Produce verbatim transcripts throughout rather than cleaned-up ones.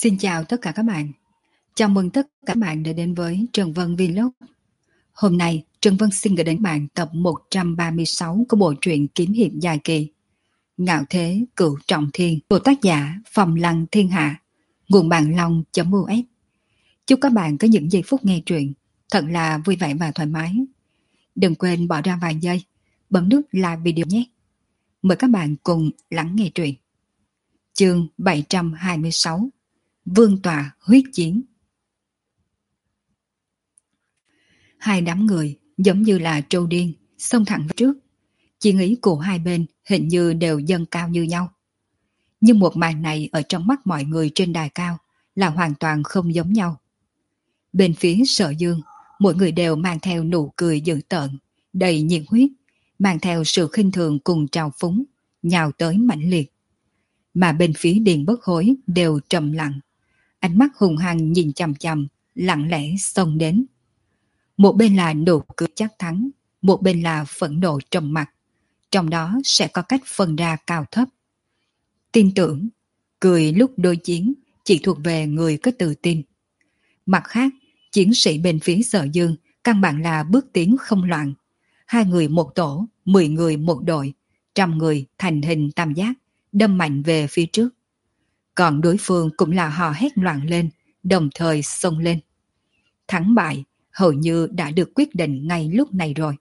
Xin chào tất cả các bạn. Chào mừng tất cả các bạn đã đến với Trần Vân Vlog. Hôm nay, Trần Vân xin gửi đến bạn tập một trăm ba mươi sáu của bộ truyện kiếm hiệp dài kỳ Ngạo Thế Cửu Trọng Thiên của tác giả Phong Lăng Thiên Hạ, nguồn bạn long.us. Chúc các bạn có những giây phút nghe truyện thật là vui vẻ và thoải mái. Đừng quên bỏ ra vài giây, bấm nút like video nhé. Mời các bạn cùng lắng nghe truyện. Chương bảy trăm hai mươi sáu, Vương tọa huyết chiến. Hai đám người giống như là trâu điên xông thẳng về trước. Chỉ nghĩ của hai bên hình như đều dâng cao như nhau. Nhưng một màn này ở trong mắt mọi người trên đài cao là hoàn toàn không giống nhau. Bên phía Sở Dương, mỗi người đều mang theo nụ cười dữ tợn, đầy nhiệt huyết, mang theo sự khinh thường cùng trào phúng, nhào tới mãnh liệt. Mà bên phía Điền Bất Hối đều trầm lặng, ánh mắt hung hăng nhìn chằm chằm, lặng lẽ xông đến. Một bên là nụ cười chắc thắng, một bên là phẫn nộ trầm mặt. Trong đó sẽ có cách phân ra cao thấp. Tin tưởng, cười lúc đối chiến chỉ thuộc về người có tự tin. Mặt khác, chiến sĩ bên phía Sở Dương căn bản là bước tiến không loạn. Hai người một tổ, mười người một đội, trăm người thành hình tam giác, đâm mạnh về phía trước. Còn đối phương cũng là hò hét loạn lên, đồng thời xông lên. Thắng bại hầu như đã được quyết định ngay lúc này rồi.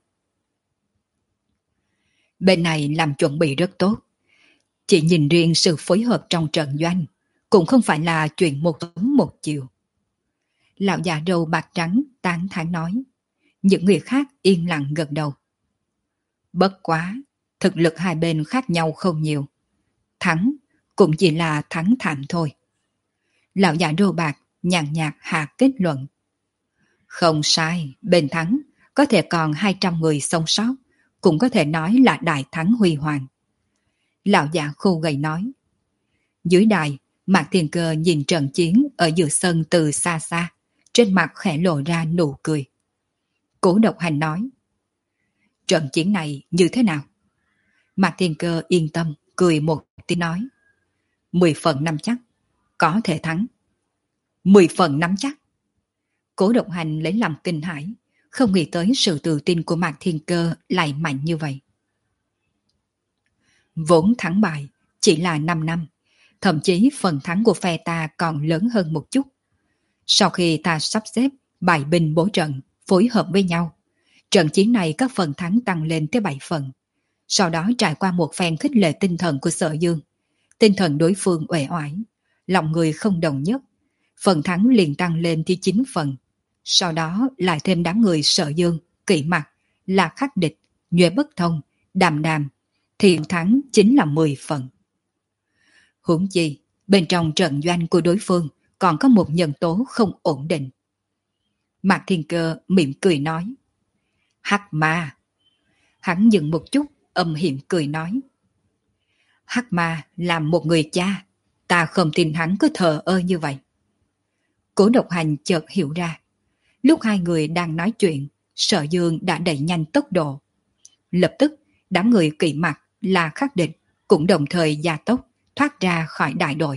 Bên này làm chuẩn bị rất tốt. Chỉ nhìn riêng sự phối hợp trong trận doanh, cũng không phải là chuyện một sớm một chiều. Lão già râu bạc trắng tán thán nói. Những người khác yên lặng gật đầu. Bất quá, thực lực hai bên khác nhau không nhiều. Thắng cũng chỉ là thắng thảm thôi. Lão già râu bạc nhàn nhạt hạ kết luận. Không sai, bên thắng có thể còn hai trăm người sống sót, cũng có thể nói là đại thắng huy hoàng. Lão già khô gầy nói. Dưới đài, Mạc Thiên Cơ nhìn trận chiến ở giữa sân từ xa xa, trên mặt khẽ lộ ra nụ cười. Cố Độc Hành nói. Trận chiến này như thế nào? Mạc Thiên Cơ yên tâm, cười một tiếng nói. Mười phần năm chắc, có thể thắng. Mười phần năm chắc. Cố Độc Hành lấy làm kinh hãi, không nghĩ tới sự tự tin của Mạc Thiên Cơ lại mạnh như vậy. Vốn thắng bại chỉ là năm năm, thậm chí phần thắng của phe ta còn lớn hơn một chút. Sau khi ta sắp xếp bài binh bố trận, phối hợp với nhau, trận chiến này các phần thắng tăng lên tới bảy phần. Sau đó trải qua một phen khích lệ tinh thần của Sở Dương, tinh thần đối phương uể oải, lòng người không đồng nhất, phần thắng liền tăng lên tới chín phần. Sau đó lại thêm đám người Sở Dương, Kỵ Mặc, là Khắc Địch, Nhuệ Bất Thông, Đàm Đàm, thì thắng chính là mười phần. Huống chi, bên trong trận doanh của đối phương còn có một nhân tố không ổn định. Mạc Thiên Cơ mỉm cười nói. Hắc Ma. Hắn dừng một chút, âm hiểm cười nói. Hắc Ma làm một người cha, ta không tin hắn cứ thờ ơ như vậy. Cố Độc Hành chợt hiểu ra. Lúc hai người đang nói chuyện, Sở Dương đã đẩy nhanh tốc độ. Lập tức, đám người Kỵ Mặc là Khắc Địch cũng đồng thời gia tốc, thoát ra khỏi đại đội.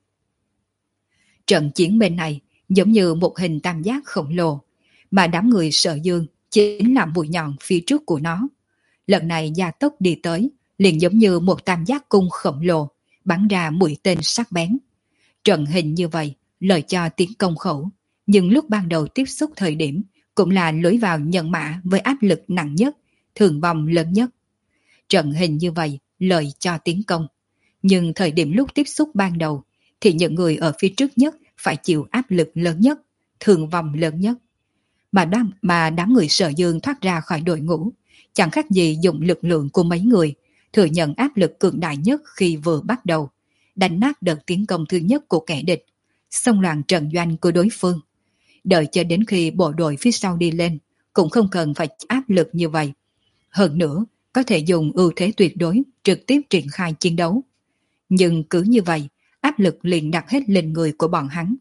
Trận chiến bên này giống như một hình tam giác khổng lồ, mà đám người Sở Dương chính là mũi nhọn phía trước của nó. Lần này gia tốc đi tới, liền giống như một tam giác cung khổng lồ, bắn ra mũi tên sắc bén. Trận hình như vậy, lời cho tiến công khẩu, nhưng lúc ban đầu tiếp xúc thời điểm cũng là lối vào nhân mã với áp lực nặng nhất, thương vong lớn nhất. Trận hình như vậy, lời cho tiến công. Nhưng thời điểm lúc tiếp xúc ban đầu, thì những người ở phía trước nhất phải chịu áp lực lớn nhất, thương vong lớn nhất. Mà đám, mà đám người Sở Dương thoát ra khỏi đội ngũ, chẳng khác gì dùng lực lượng của mấy người, thừa nhận áp lực cường đại nhất khi vừa bắt đầu, đánh nát đợt tiến công thứ nhất của kẻ địch, xông loạn trận doanh của đối phương. Đợi cho đến khi bộ đội phía sau đi lên, cũng không cần phải áp lực như vậy. Hơn nữa, có thể dùng ưu thế tuyệt đối trực tiếp triển khai chiến đấu. Nhưng cứ như vậy, áp lực liền đặt hết lên người của bọn hắn.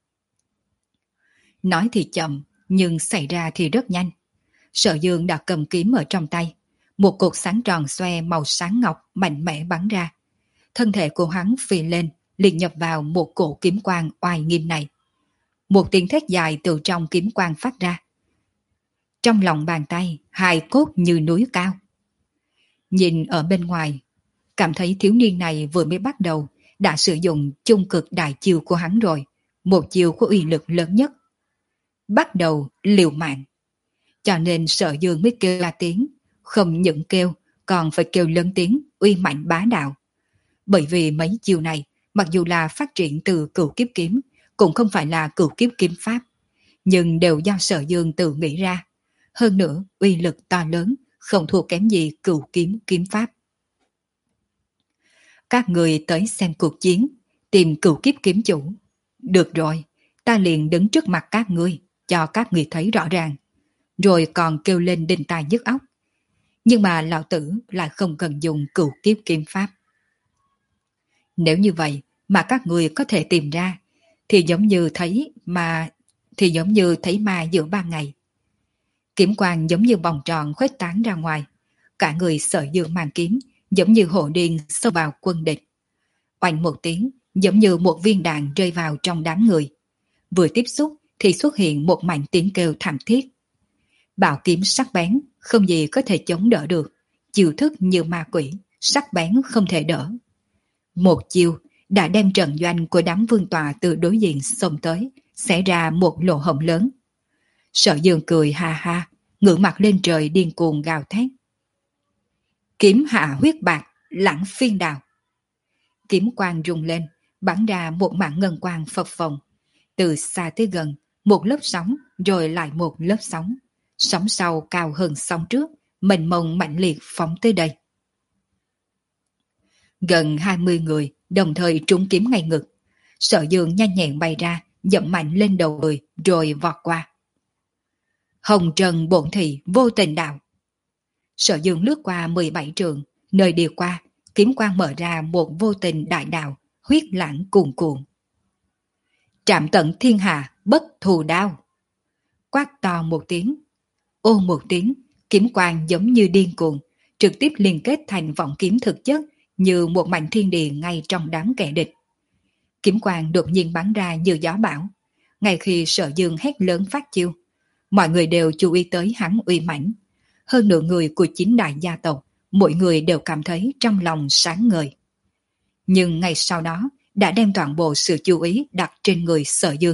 Nói thì chậm, nhưng xảy ra thì rất nhanh. Sở Dương đã cầm kiếm ở trong tay. Một cột sáng tròn xoe màu sáng ngọc mạnh mẽ bắn ra. Thân thể của hắn phi lên, liền nhập vào một cổ kiếm quang oai nghiêm này. Một tiếng thét dài từ trong kiếm quang phát ra. Trong lòng bàn tay, hài cốt như núi cao. Nhìn ở bên ngoài, cảm thấy thiếu niên này vừa mới bắt đầu đã sử dụng chung cực đại chiêu của hắn rồi, một chiêu có uy lực lớn nhất. Bắt đầu liều mạng. Cho nên Sở Dương mới kêu ra tiếng, không những kêu, còn phải kêu lớn tiếng, uy mạnh bá đạo. Bởi vì mấy chiêu này, mặc dù là phát triển từ cửu kiếp kiếm, cũng không phải là cửu kiếp kiếm pháp, nhưng đều do Sở Dương tự nghĩ ra. Hơn nữa, uy lực to lớn, không thua kém gì cửu kiếm kiếm pháp. Các người tới xem cuộc chiến, tìm cửu kiếp kiếm chủ. Được rồi, ta liền đứng trước mặt các ngươi, cho các người thấy rõ ràng. Rồi còn kêu lên đinh tai nhức óc. Nhưng mà lão tử lại không cần dùng cửu kiếp kiếm pháp. Nếu như vậy mà các người có thể tìm ra, thì giống như thấy mà thì giống như thấy ma giữa ban ngày. Kiếm quang giống như vòng tròn khuếch tán ra ngoài, cả người Sở Dương mang kiếm giống như hổ điên xông vào quân địch. Oanh một tiếng, giống như một viên đạn rơi vào trong đám người. Vừa tiếp xúc thì xuất hiện một mảnh tiếng kêu thảm thiết. Bảo kiếm sắc bén, không gì có thể chống đỡ được, chiêu thức như ma quỷ, sắc bén không thể đỡ. Một chiêu đã đem trận doanh của đám vương tọa từ đối diện xông tới, xẻ ra một lỗ hổng lớn. Sở Dương cười ha ha, ngửa mặt lên trời điên cuồng gào thét. Kiếm hạ huyết bạc, lãng phiên đào. Kiếm quang rung lên, bắn ra một mảng ngân quang phập phồng. Từ xa tới gần, một lớp sóng, rồi lại một lớp sóng. Sóng sau cao hơn sóng trước, mênh mông mạnh liệt phóng tới đây. Gần hai mươi người đồng thời trúng kiếm ngay ngực. Sở Dương nhanh nhẹn bay ra, dậm mạnh lên đầu người, rồi vọt qua. Hồng trần bổn thị vô tình đạo. Sở Dương lướt qua mười bảy trường, nơi đi qua, kiếm quang mở ra một vô tình đại đạo, huyết lãng cuồn cuộn. Trạm tận thiên hạ, bất thù đao. Quát to một tiếng, ô một tiếng, kiếm quang giống như điên cuồng, trực tiếp liên kết thành vọng kiếm thực chất, như một mảnh thiên địa ngay trong đám kẻ địch. Kiếm quang đột nhiên bắn ra như gió bão. Ngay khi Sở Dương hét lớn phát chiêu, mọi người đều chú ý tới hắn uy mãnh. Hơn nửa người của chín đại gia tộc, mỗi người đều cảm thấy trong lòng sáng ngời. Nhưng ngay sau đó, đã đem toàn bộ sự chú ý đặt trên người Sở Dương.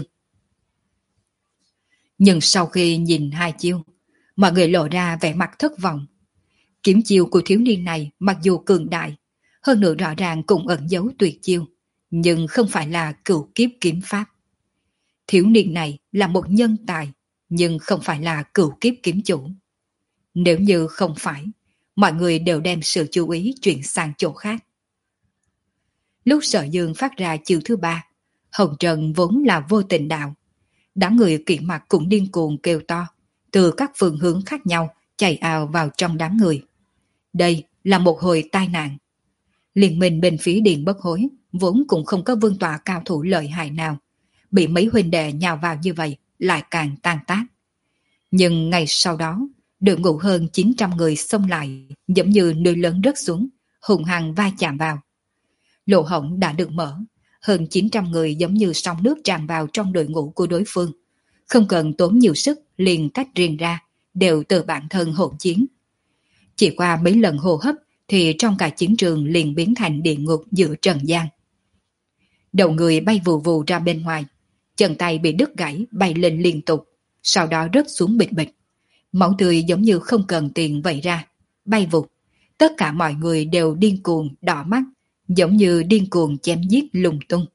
Nhưng sau khi nhìn hai chiêu, mọi người lộ ra vẻ mặt thất vọng. Kiếm chiêu của thiếu niên này mặc dù cường đại, hơn nữa rõ ràng cũng ẩn giấu tuyệt chiêu, nhưng không phải là cửu kiếp kiếm pháp. Thiếu niên này là một nhân tài, nhưng không phải là cửu kiếp kiếm chủ. Nếu như không phải, mọi người đều đem sự chú ý chuyển sang chỗ khác. Lúc Sở Dương phát ra chiêu thứ ba, hồng trần vốn là vô tình đạo. Đám người kỵ mặt cũng điên cuồng kêu to, từ các phương hướng khác nhau chạy ào vào trong đám người. Đây là một hồi tai nạn. Liên minh bên phía Điện Bất Hối vốn cũng không có vương tọa cao thủ lợi hại nào, bị mấy huynh đệ nhào vào như vậy lại càng tan tác. Nhưng ngày sau đó, đội ngũ hơn chín trăm người xông lại, giống như núi lớn rớt xuống, hùng hăng va chạm vào. Lỗ hổng đã được mở, hơn chín trăm người giống như sóng nước tràn vào trong đội ngũ của đối phương. Không cần tốn nhiều sức liền tách riêng ra, đều từ bản thân hỗn chiến. Chỉ qua mấy lần hô hấp thì trong cả chiến trường liền biến thành địa ngục giữa trần gian. Đầu người bay vù vù ra bên ngoài, chân tay bị đứt gãy bay lên liên tục, sau đó rớt xuống bịch bịch. Máu tươi giống như không cần tiền vậy ra, bay vụt. Tất cả mọi người đều điên cuồng đỏ mắt, giống như điên cuồng chém giết lung tung.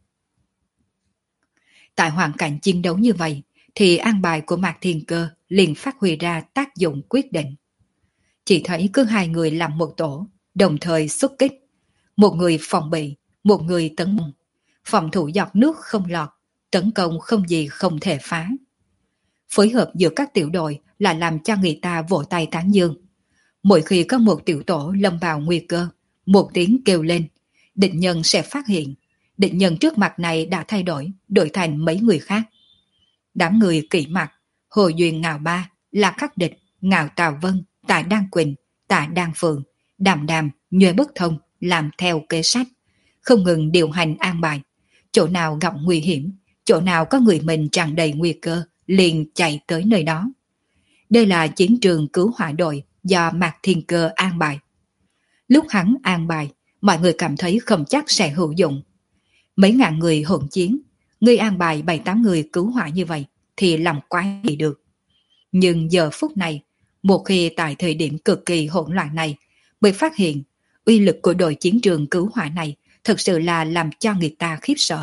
Tại hoàn cảnh chiến đấu như vậy, thì an bài của Mạc Thiên Cơ liền phát huy ra tác dụng quyết định. Chỉ thấy cứ hai người làm một tổ, đồng thời xuất kích. Một người phòng bị, một người tấn công. Phòng thủ dọc nước không lọt, tấn công không gì không thể phá. Phối hợp giữa các tiểu đội là làm cho người ta vỗ tay tán dương. Mỗi khi có một tiểu tổ lâm vào nguy cơ, một tiếng kêu lên, địch nhân sẽ phát hiện. Địch nhân trước mặt này đã thay đổi, đổi thành mấy người khác. Đám người kỵ mặt, Hồ Duyên Ngạo Ba, Lạc Khắc Địch, Ngạo Tào Vân, Tạ Đan Quỳnh, Tạ Đan Phượng, Đàm Đàm, Nhuệ Bất Thông làm theo kế sách, không ngừng điều hành an bài, chỗ nào gặp nguy hiểm, chỗ nào có người mình tràn đầy nguy cơ, liền chạy tới nơi đó. Đây là chiến trường cứu hỏa đội do Mạc Thiên Cơ an bài. Lúc hắn an bài, mọi người cảm thấy không chắc sẽ hữu dụng. Mấy ngàn người hỗn chiến, người an bài bảy tám người cứu hỏa như vậy thì làm quái gì được. Nhưng giờ phút này, một khi tại thời điểm cực kỳ hỗn loạn này, mới phát hiện uy lực của đội chiến trường cứu hỏa này thực sự là làm cho người ta khiếp sợ.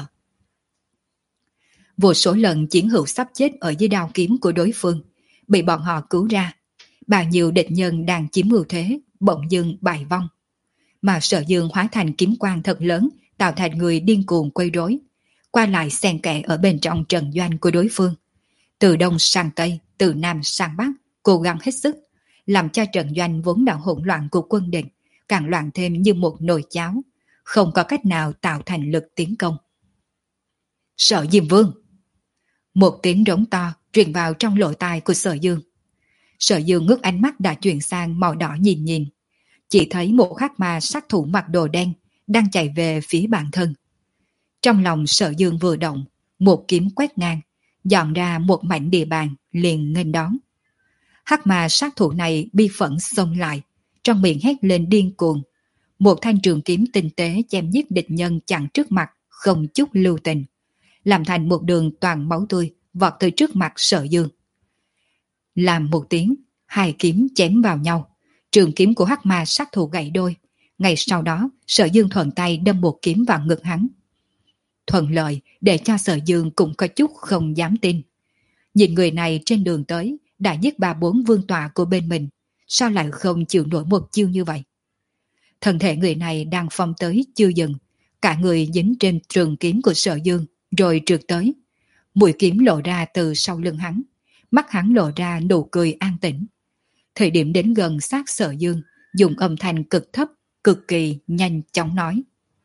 Vô số lần chiến hữu sắp chết ở dưới đao kiếm của đối phương, bị bọn họ cứu ra. Bao nhiêu địch nhân đang chiếm ưu thế, bỗng dưng bại vong. Mà Sở Dương hóa thành kiếm quang thật lớn, tạo thành người điên cuồng quấy rối, qua lại xen kẽ ở bên trong trận doanh của đối phương. Từ đông sang tây, từ nam sang bắc, cố gắng hết sức, làm cho trận doanh vốn đã hỗn loạn của quân địch càng loạn thêm như một nồi cháo, không có cách nào tạo thành lực tiến công. Sở Diêm Vương! Một tiếng rống to truyền vào trong lỗ tai của Sở Dương. Sở Dương ngước ánh mắt đã chuyển sang màu đỏ nhìn nhìn, chỉ thấy một hắc ma sát thủ mặc đồ đen đang chạy về phía bản thân. Trong lòng Sở Dương vừa động, một kiếm quét ngang, dọn ra một mảnh địa bàn liền nghênh đón. Hắc ma sát thủ này bi phẫn xông lại, trong miệng hét lên điên cuồng. Một thanh trường kiếm tinh tế chém giết địch nhân chặn trước mặt, không chút lưu tình, làm thành một đường toàn máu tươi vọt tới trước mặt Sở Dương. Làm một tiếng, hai kiếm chém vào nhau, trường kiếm của hắc ma sát thủ gãy đôi. Ngay sau đó, Sở Dương thuận tay đâm một kiếm vào ngực hắn. Thuận lợi để cho Sở Dương cũng có chút không dám tin. Nhìn người này trên đường tới đã giết ba bốn vương tọa của bên mình, sao lại không chịu nổi một chiêu như vậy? Thân thể người này đang phong tới chưa dừng, cả người dính trên trường kiếm của Sở Dương rồi trượt tới. Mũi kiếm lộ ra từ sau lưng hắn, mắt hắn lộ ra nụ cười an tĩnh. Thời điểm đến gần sát Sở Dương, dùng âm thanh cực thấp, cực kỳ nhanh chóng nói: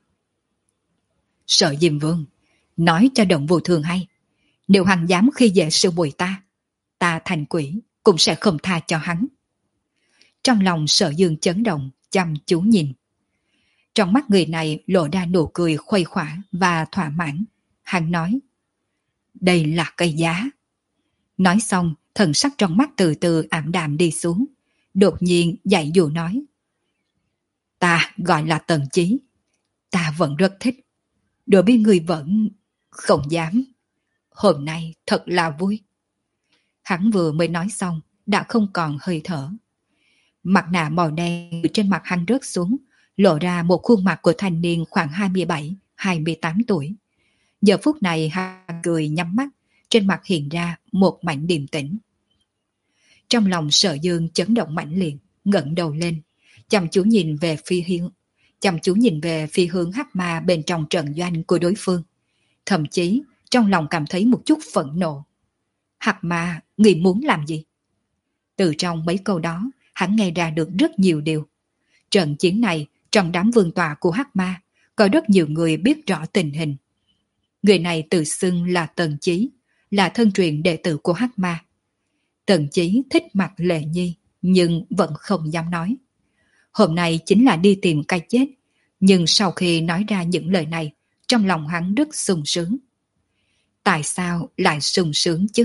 Sở Diêm Vương, nói cho Động Vô Thường hay, nếu hắn dám khi dễ sư muội ta, ta thành quỷ cũng sẽ không tha cho hắn. Trong lòng Sở Dương chấn động, chăm chú nhìn. Trong mắt người này lộ ra nụ cười khuây khỏa và thỏa mãn. Hắn nói: đây là cây giá. Nói xong, thần sắc trong mắt từ từ ảm đạm đi xuống. Đột nhiên dạy dụ nói: ta gọi là Tần Chí, ta vẫn rất thích. Đối với người vẫn không dám. Hôm nay thật là vui. Hắn vừa mới nói xong, đã không còn hơi thở. Mặt nạ màu đen trên mặt hắn rớt xuống, lộ ra một khuôn mặt của thanh niên khoảng hai mươi bảy hai mươi tám tuổi. Giờ phút này hắn cười nhắm mắt, trên mặt hiện ra một mảnh điềm tĩnh. Trong lòng Sở Dương chấn động mãnh liệt, ngẩng đầu lên, chăm chú nhìn về phía hướng, chăm chú nhìn về phía hướng hắc ma bên trong trận doanh của đối phương. Thậm chí trong lòng cảm thấy một chút phẫn nộ. Hắc ma, người muốn làm gì? Từ trong mấy câu đó, hắn nghe ra được rất nhiều điều. Trận chiến này, trong đám vương tọa của hắc ma, có rất nhiều người biết rõ tình hình. Người này tự xưng là Tần Chí, là thân truyền đệ tử của hắc ma. Tần Chí thích mặt Lệ Nhi, nhưng vẫn không dám nói. Hôm nay chính là đi tìm cái chết, nhưng sau khi nói ra những lời này, trong lòng hắn rất sung sướng. Tại sao lại sung sướng chứ?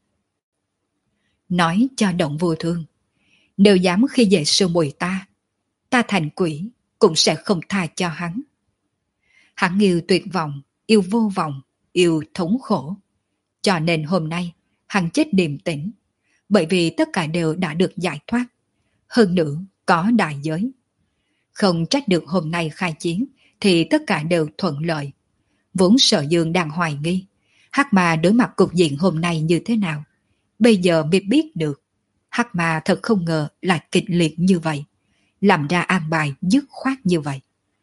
Nói cho Động Vô Thương, nếu dám khi dễ sư muội ta, ta thành quỷ cũng sẽ không tha cho hắn. Hắn yêu tuyệt vọng, yêu vô vọng, yêu thống khổ. Cho nên hôm nay hắn chết điềm tĩnh, bởi vì tất cả đều đã được giải thoát. Hơn nữa có đại giới. Không trách được hôm nay khai chiến thì tất cả đều thuận lợi. Vốn Sở Dương đang hoài nghi hắc ma đối mặt cục diện hôm nay như thế nào, bây giờ mới biết được. Hắc ma thật không ngờ lại kịch liệt như vậy, làm ra an bài dứt khoát như vậy.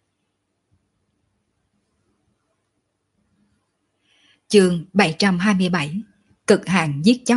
Chương bảy trăm hai mươi bảy, cực hạn giết chóc.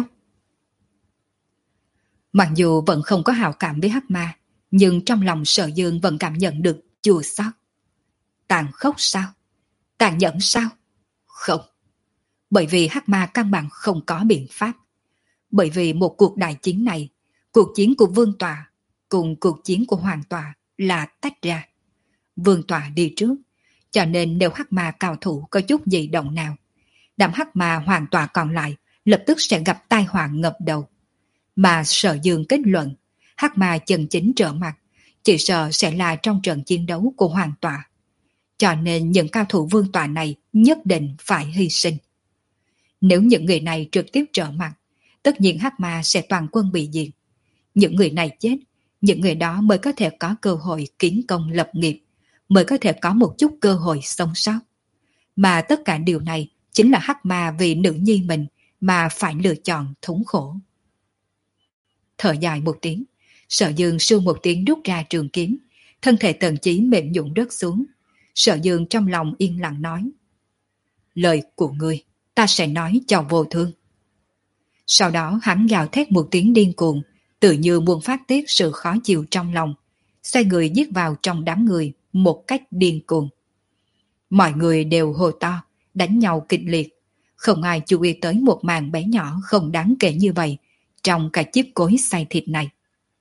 Mặc dù vẫn không có hảo cảm với hắc ma, nhưng trong lòng Sở Dương vẫn cảm nhận được chua xót. Tàn khốc sao? Tàn nhẫn sao? Không. Bởi vì hắc ma căn bản không có biện pháp. Bởi vì một cuộc đại chiến này, cuộc chiến của vương tọa cùng cuộc chiến của hoàng tọa là tách ra. Vương tọa đi trước, cho nên nếu hắc ma cao thủ có chút gì động nào, đám hắc ma hoàn toàn còn lại lập tức sẽ gặp tai họa ngập đầu. Mà Sở Dương kết luận, hắc ma chân chính trở mặt, chỉ sợ sẽ là trong trận chiến đấu của Hoàng Tọa. Cho nên những cao thủ vương tọa này nhất định phải hy sinh. Nếu những người này trực tiếp trở mặt, tất nhiên hắc ma sẽ toàn quân bị diệt. Những người này chết, những người đó mới có thể có cơ hội kiến công lập nghiệp, mới có thể có một chút cơ hội sống sót. Mà tất cả điều này chính là hắc ma vì nữ nhi mình mà phải lựa chọn thống khổ. Thở dài một tiếng, Sở Dương sưu một tiếng rút ra trường kiếm, thân thể Tần Chí mềm nhũn rớt xuống. Sở Dương trong lòng yên lặng nói: lời của ngươi ta sẽ nói cho vô thương. Sau đó hắn gào thét một tiếng điên cuồng, tự như muốn phát tiết sự khó chịu trong lòng, xoay người giết vào trong đám người một cách điên cuồng. Mọi người đều hô to, đánh nhau kịch liệt, không ai chú ý tới một màn bé nhỏ không đáng kể như vậy trong cả chiếc cối xay thịt này.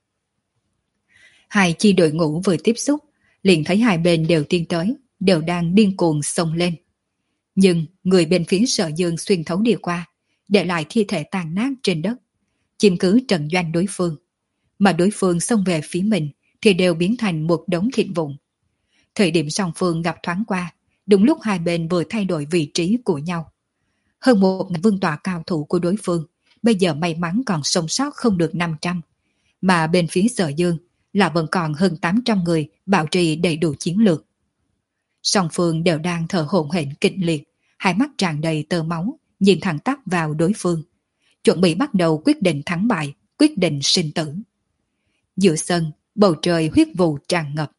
Hai chi đội ngũ vừa tiếp xúc, liền thấy hai bên đều tiến tới, đều đang điên cuồng xông lên. Nhưng người bên phía Sở Dương xuyên thấu đi qua, để lại thi thể tàn nát trên đất, chiếm cứ trận doanh đối phương. Mà đối phương xông về phía mình thì đều biến thành một đống thịt vụn. Thời điểm song phương gặp thoáng qua, đúng lúc hai bên vừa thay đổi vị trí của nhau. Hơn một ngàn vương tọa cao thủ của đối phương, bây giờ may mắn còn sống sót không được năm trăm. Mà bên phía Sở Dương là vẫn còn hơn tám trăm người bảo trì đầy đủ chiến lược. Song phương đều đang thở hổn hển kịch liệt, hai mắt tràn đầy tơ máu, nhìn thẳng tắp vào đối phương, chuẩn bị bắt đầu quyết định thắng bại, quyết định sinh tử. Giữa sân, bầu trời huyết vụ tràn ngập.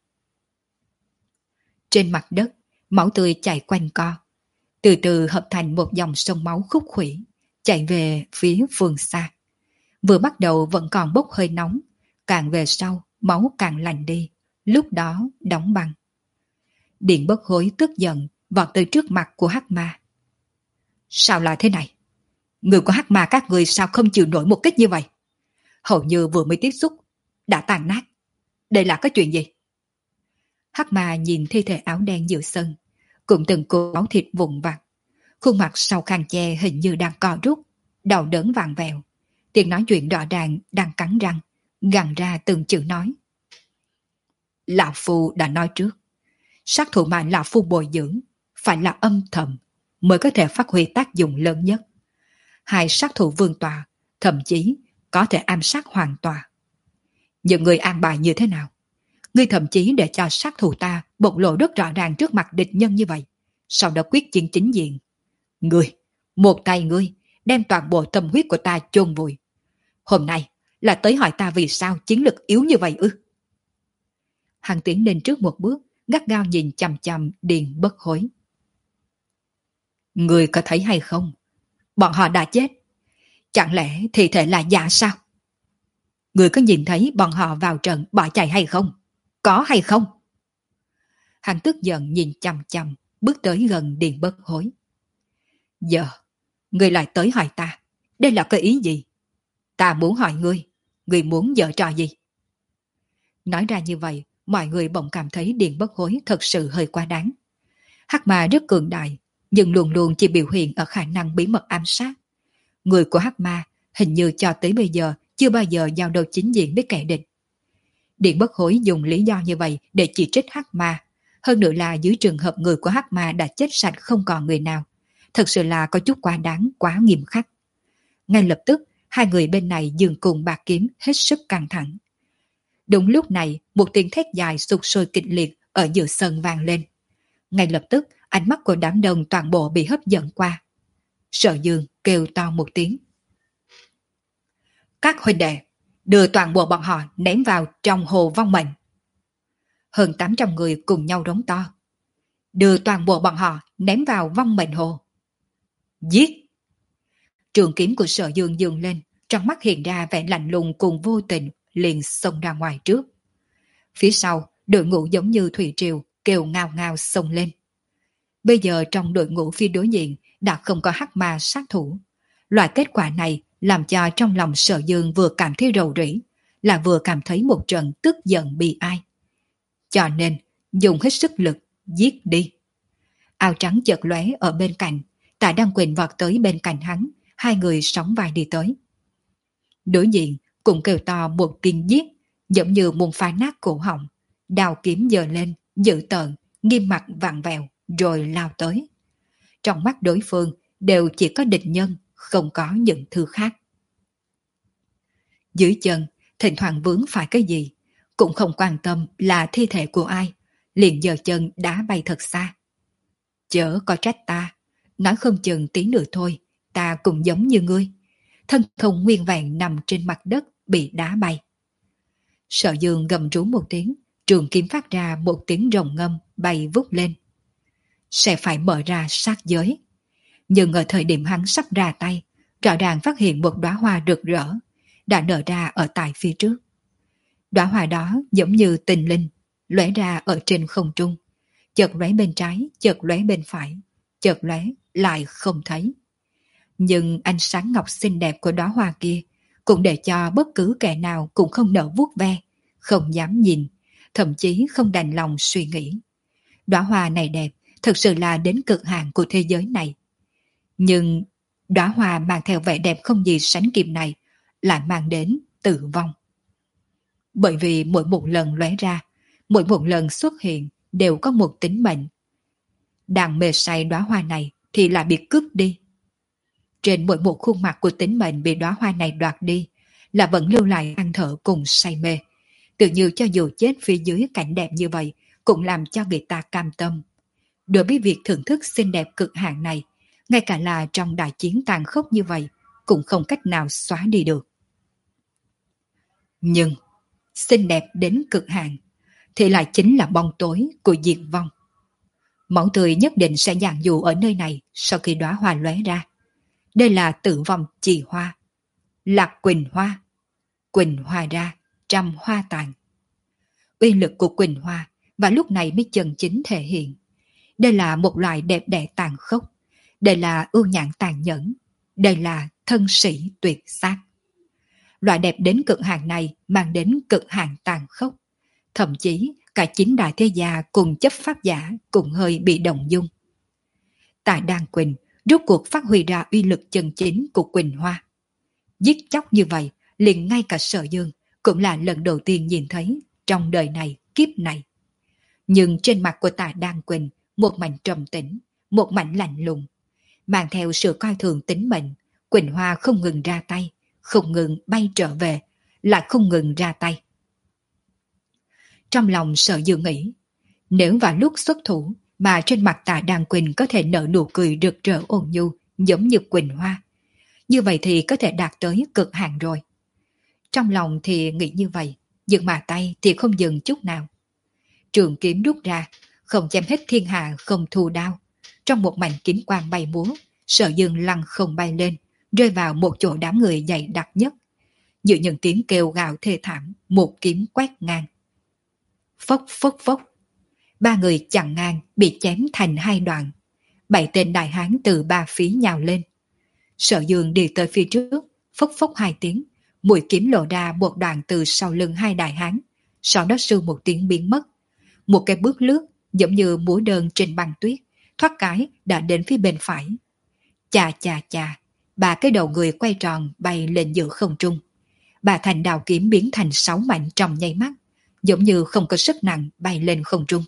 Trên mặt đất, máu tươi chảy quanh co, từ từ hợp thành một dòng sông máu khúc khuỷu, chạy về phía phương xa. Vừa bắt đầu vẫn còn bốc hơi nóng, càng về sau, máu càng lạnh đi, lúc đó đóng băng. Điện Bất Hối tức giận, vọt tới trước mặt của hắc ma. Sao lại thế này? Người của hắc ma các người sao không chịu nổi một kích như vậy? Hầu như vừa mới tiếp xúc, đã tàn nát. Đây là cái chuyện gì? Hắc ma nhìn thi thể áo đen giữa sân, cũng từng cột máu thịt vụn vặt. Khuôn mặt sau khăn che hình như đang co rút, đầu đớn vàng vẹo. Tiếng nói chuyện rõ ràng đang cắn răng, gằn ra từng chữ nói. Lão Phu đã nói trước, sát thủ mà Lão Phu bồi dưỡng phải là âm thầm mới có thể phát huy tác dụng lớn nhất. Hai sát thủ vương tòa thậm chí có thể ám sát hoàn tòa. Những người an bài như thế nào? Ngươi thậm chí để cho sát thủ ta bộc lộ rất rõ ràng trước mặt địch nhân như vậy, sau đó quyết chiến chính diện. Ngươi, một tay ngươi đem toàn bộ tâm huyết của ta chôn vùi. Hôm nay là tới hỏi ta vì sao chiến lực yếu như vậy ư? Hắn tiến lên trước một bước, gắt gao nhìn chằm chằm Điền Bất Hối. Ngươi có thấy hay không? Bọn họ đã chết. Chẳng lẽ thi thể là giả sao? Ngươi có nhìn thấy bọn họ vào trận bỏ chạy hay không? Có hay không? Hắn tức giận nhìn chằm chằm, bước tới gần Điền Bất Hối. Giờ, ngươi lại tới hỏi ta, đây là cái ý gì? Ta muốn hỏi ngươi, ngươi muốn giở trò gì? Nói ra như vậy, mọi người bỗng cảm thấy Điền Bất Hối thật sự hơi quá đáng. Hắc ma rất cường đại, nhưng luôn luôn chỉ biểu hiện ở khả năng bí mật ám sát. Người của hắc ma hình như cho tới bây giờ chưa bao giờ giao đấu chính diện với kẻ địch. Điền Bất Hối dùng lý do như vậy để chỉ trích hắc ma, hơn nữa là dưới trường hợp người của hắc ma đã chết sạch không còn người nào, thật sự là có chút quá đáng, quá nghiêm khắc. Ngay lập tức, hai người bên này dừng cùng bạc kiếm hết sức căng thẳng. Đúng lúc này, một tiếng thét dài sục sôi kịch liệt ở giữa sân vang lên. Ngay lập tức, ánh mắt của đám đông toàn bộ bị hấp dẫn qua. Sở Dương kêu to một tiếng. Các huynh đệ, đưa toàn bộ bọn họ ném vào trong hồ vong mệnh. Hơn tám trăm người cùng nhau rống to. Đưa toàn bộ bọn họ ném vào vong mệnh hồ. Giết! Trường kiếm của Sở Dương dường lên, trong mắt hiện ra vẻ lạnh lùng cùng vô tình, liền xông ra ngoài trước. Phía sau, đội ngũ giống như thủy triều, kêu ngao ngao xông lên. Bây giờ trong đội ngũ phía đối diện đã không có hắc ma sát thủ. Loại kết quả này làm cho trong lòng Sở Dương vừa cảm thấy rầu rĩ, là vừa cảm thấy một trận tức giận bi ai. Cho nên, dùng hết sức lực, giết đi. Áo trắng chợt lóe ở bên cạnh, Tạ Đăng Quỳnh vọt tới bên cạnh hắn, hai người sóng vai đi tới. Đối diện cũng kêu to một tiếng giết, giống như muốn phá nát cổ họng, đào kiếm giơ lên, dữ tợn, nghiêm mặt vặn vẹo, rồi lao tới. Trong mắt đối phương đều chỉ có địch nhân, không có những thứ khác. Dưới chân, thỉnh thoảng vướng phải cái gì, cũng không quan tâm là thi thể của ai, liền giơ chân đá bay thật xa. Chớ có trách ta, nói không chừng tí nữa thôi, ta cũng giống như ngươi. Thân không nguyên vẹn nằm trên mặt đất bị đá bay. Sở Dương gầm rú một tiếng, trường kiếm phát ra một tiếng rồng ngâm bay vút lên. Sẽ phải mở ra sát giới. Nhưng ở thời điểm hắn sắp ra tay, rõ ràng phát hiện một đóa hoa rực rỡ đã nở ra ở tại phía trước. Đóa hoa đó giống như tình linh, lóe ra ở trên không trung, chợt lóe bên trái, chợt lóe bên phải, chợt lóe lại không thấy. Nhưng ánh sáng ngọc xinh đẹp của đóa hoa kia cũng để cho bất cứ kẻ nào cũng không nỡ vuốt ve, không dám nhìn, thậm chí không đành lòng suy nghĩ. Đóa hoa này đẹp, thực sự là đến cực hạn của thế giới này. Nhưng đóa hoa mang theo vẻ đẹp không gì sánh kịp này lại mang đến tử vong. Bởi vì mỗi một lần lóe ra, mỗi một lần xuất hiện đều có một tính mệnh. Đang mê say đóa hoa này thì lại bị cướp đi. Trên mỗi một khuôn mặt của tính mệnh bị đóa hoa này đoạt đi là vẫn lưu lại than thở cùng say mê. Tự như cho dù chết phía dưới cảnh đẹp như vậy cũng làm cho người ta cam tâm. Đối với việc thưởng thức xinh đẹp cực hạn này, ngay cả là trong đại chiến tàn khốc như vậy cũng không cách nào xóa đi được. Nhưng xinh đẹp đến cực hạn thì lại chính là bóng tối của diệt vong. Máu tươi nhất định sẽ giàn dụ ở nơi này sau khi đóa hoa lóe ra. Đây là tử vong trì hoa, Lạc Quỳnh Hoa. Quỳnh Hoa ra, trăm hoa tàn. Uy lực của Quỳnh Hoa và lúc này mới chân chính thể hiện. Đây là một loại đẹp đẽ tàn khốc. Đây là ưu nhãn tàn nhẫn. Đây là thân sĩ tuyệt sát. Loại đẹp đến cực hạn này mang đến cực hạn tàn khốc. Thậm chí cả chính đại thế gia cùng chấp pháp giả cũng hơi bị động dung. Tại Đan Quỳnh rốt cuộc phát huy ra uy lực chân chính của Quỳnh Hoa. Giết chóc như vậy, liền ngay cả Sở Dương cũng là lần đầu tiên nhìn thấy trong đời này, kiếp này. Nhưng trên mặt của Tạ Đan Quỳnh một mảnh trầm tĩnh, một mảnh lạnh lùng, mang theo sự coi thường tính mệnh. Quỳnh Hoa không ngừng ra tay, không ngừng bay trở về, lại không ngừng ra tay. Trong lòng Sở Dương nghĩ, nếu vào lúc xuất thủ mà trên mặt Tạ Đan Quỳnh có thể nở nụ cười rực rỡ ôn nhu giống như Quỳnh Hoa, như vậy thì có thể đạt tới cực hạn rồi. Trong lòng thì nghĩ như vậy, nhưng mà tay thì không dừng chút nào. Trường kiếm rút ra, không chém hết thiên hạ không thu đao. Trong một mảnh kiếm quang bay múa, Sở Dương lăn không bay lên, rơi vào một chỗ đám người dày đặc nhất. Giữa những tiếng kêu gào thê thảm, một kiếm quét ngang. Phốc phốc phốc, ba người chặn ngang bị chém thành hai đoạn. Bảy tên đại hán từ ba phía nhào lên. Sở Dương đi tới phía trước, phốc phốc hai tiếng, mũi kiếm lộ ra một đoạn từ sau lưng hai đại hán, sau đó sư một tiếng biến mất. Một cái bước lướt giống như múa đơn trên băng tuyết, thoát cái đã đến phía bên phải. Chà chà chà, ba cái đầu người quay tròn bay lên giữa không trung. Ba thành đào kiếm biến thành sáu mảnh trong nháy mắt, giống như không có sức nặng bay lên không trung.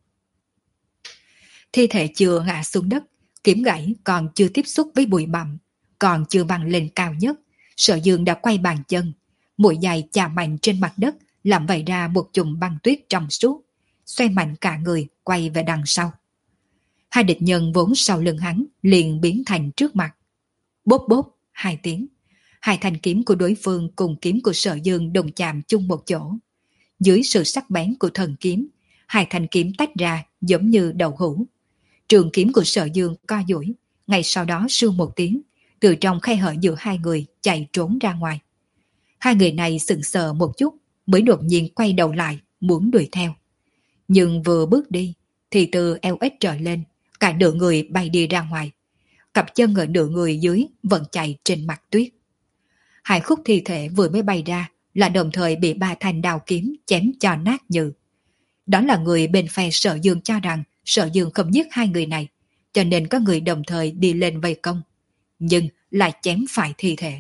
Thi thể chưa ngã xuống đất, kiếm gãy còn chưa tiếp xúc với bụi bặm, còn chưa băng lên cao nhất, Sở Dương đã quay bàn chân, mũi dài chà mạnh trên mặt đất, làm vẩy ra một chùm băng tuyết trong suốt, xoay mạnh cả người quay về đằng sau. Hai địch nhân vốn sau lưng hắn liền biến thành trước mặt. Bốp bốp hai tiếng, hai thanh kiếm của đối phương cùng kiếm của Sở Dương đồng chạm chung một chỗ. Dưới sự sắc bén của thần kiếm, hai thanh kiếm tách ra giống như đậu hũ. Trường kiếm của Sở Dương co duỗi, ngay sau đó sưu một tiếng, từ trong khe hở giữa hai người chạy trốn ra ngoài. Hai người này sững sờ một chút, mới đột nhiên quay đầu lại, muốn đuổi theo. Nhưng vừa bước đi, thì từ eo ếch trở lên, cả nửa người bay đi ra ngoài. Cặp chân ở nửa người dưới vẫn chạy trên mặt tuyết. Hai khúc thi thể vừa mới bay ra, là đồng thời bị ba thanh đao kiếm chém cho nát nhừ. Đó là người bên phe Sở Dương cho rằng Sở Dương không giết hai người này, cho nên có người đồng thời đi lên vây công, nhưng lại chém phải thi thể.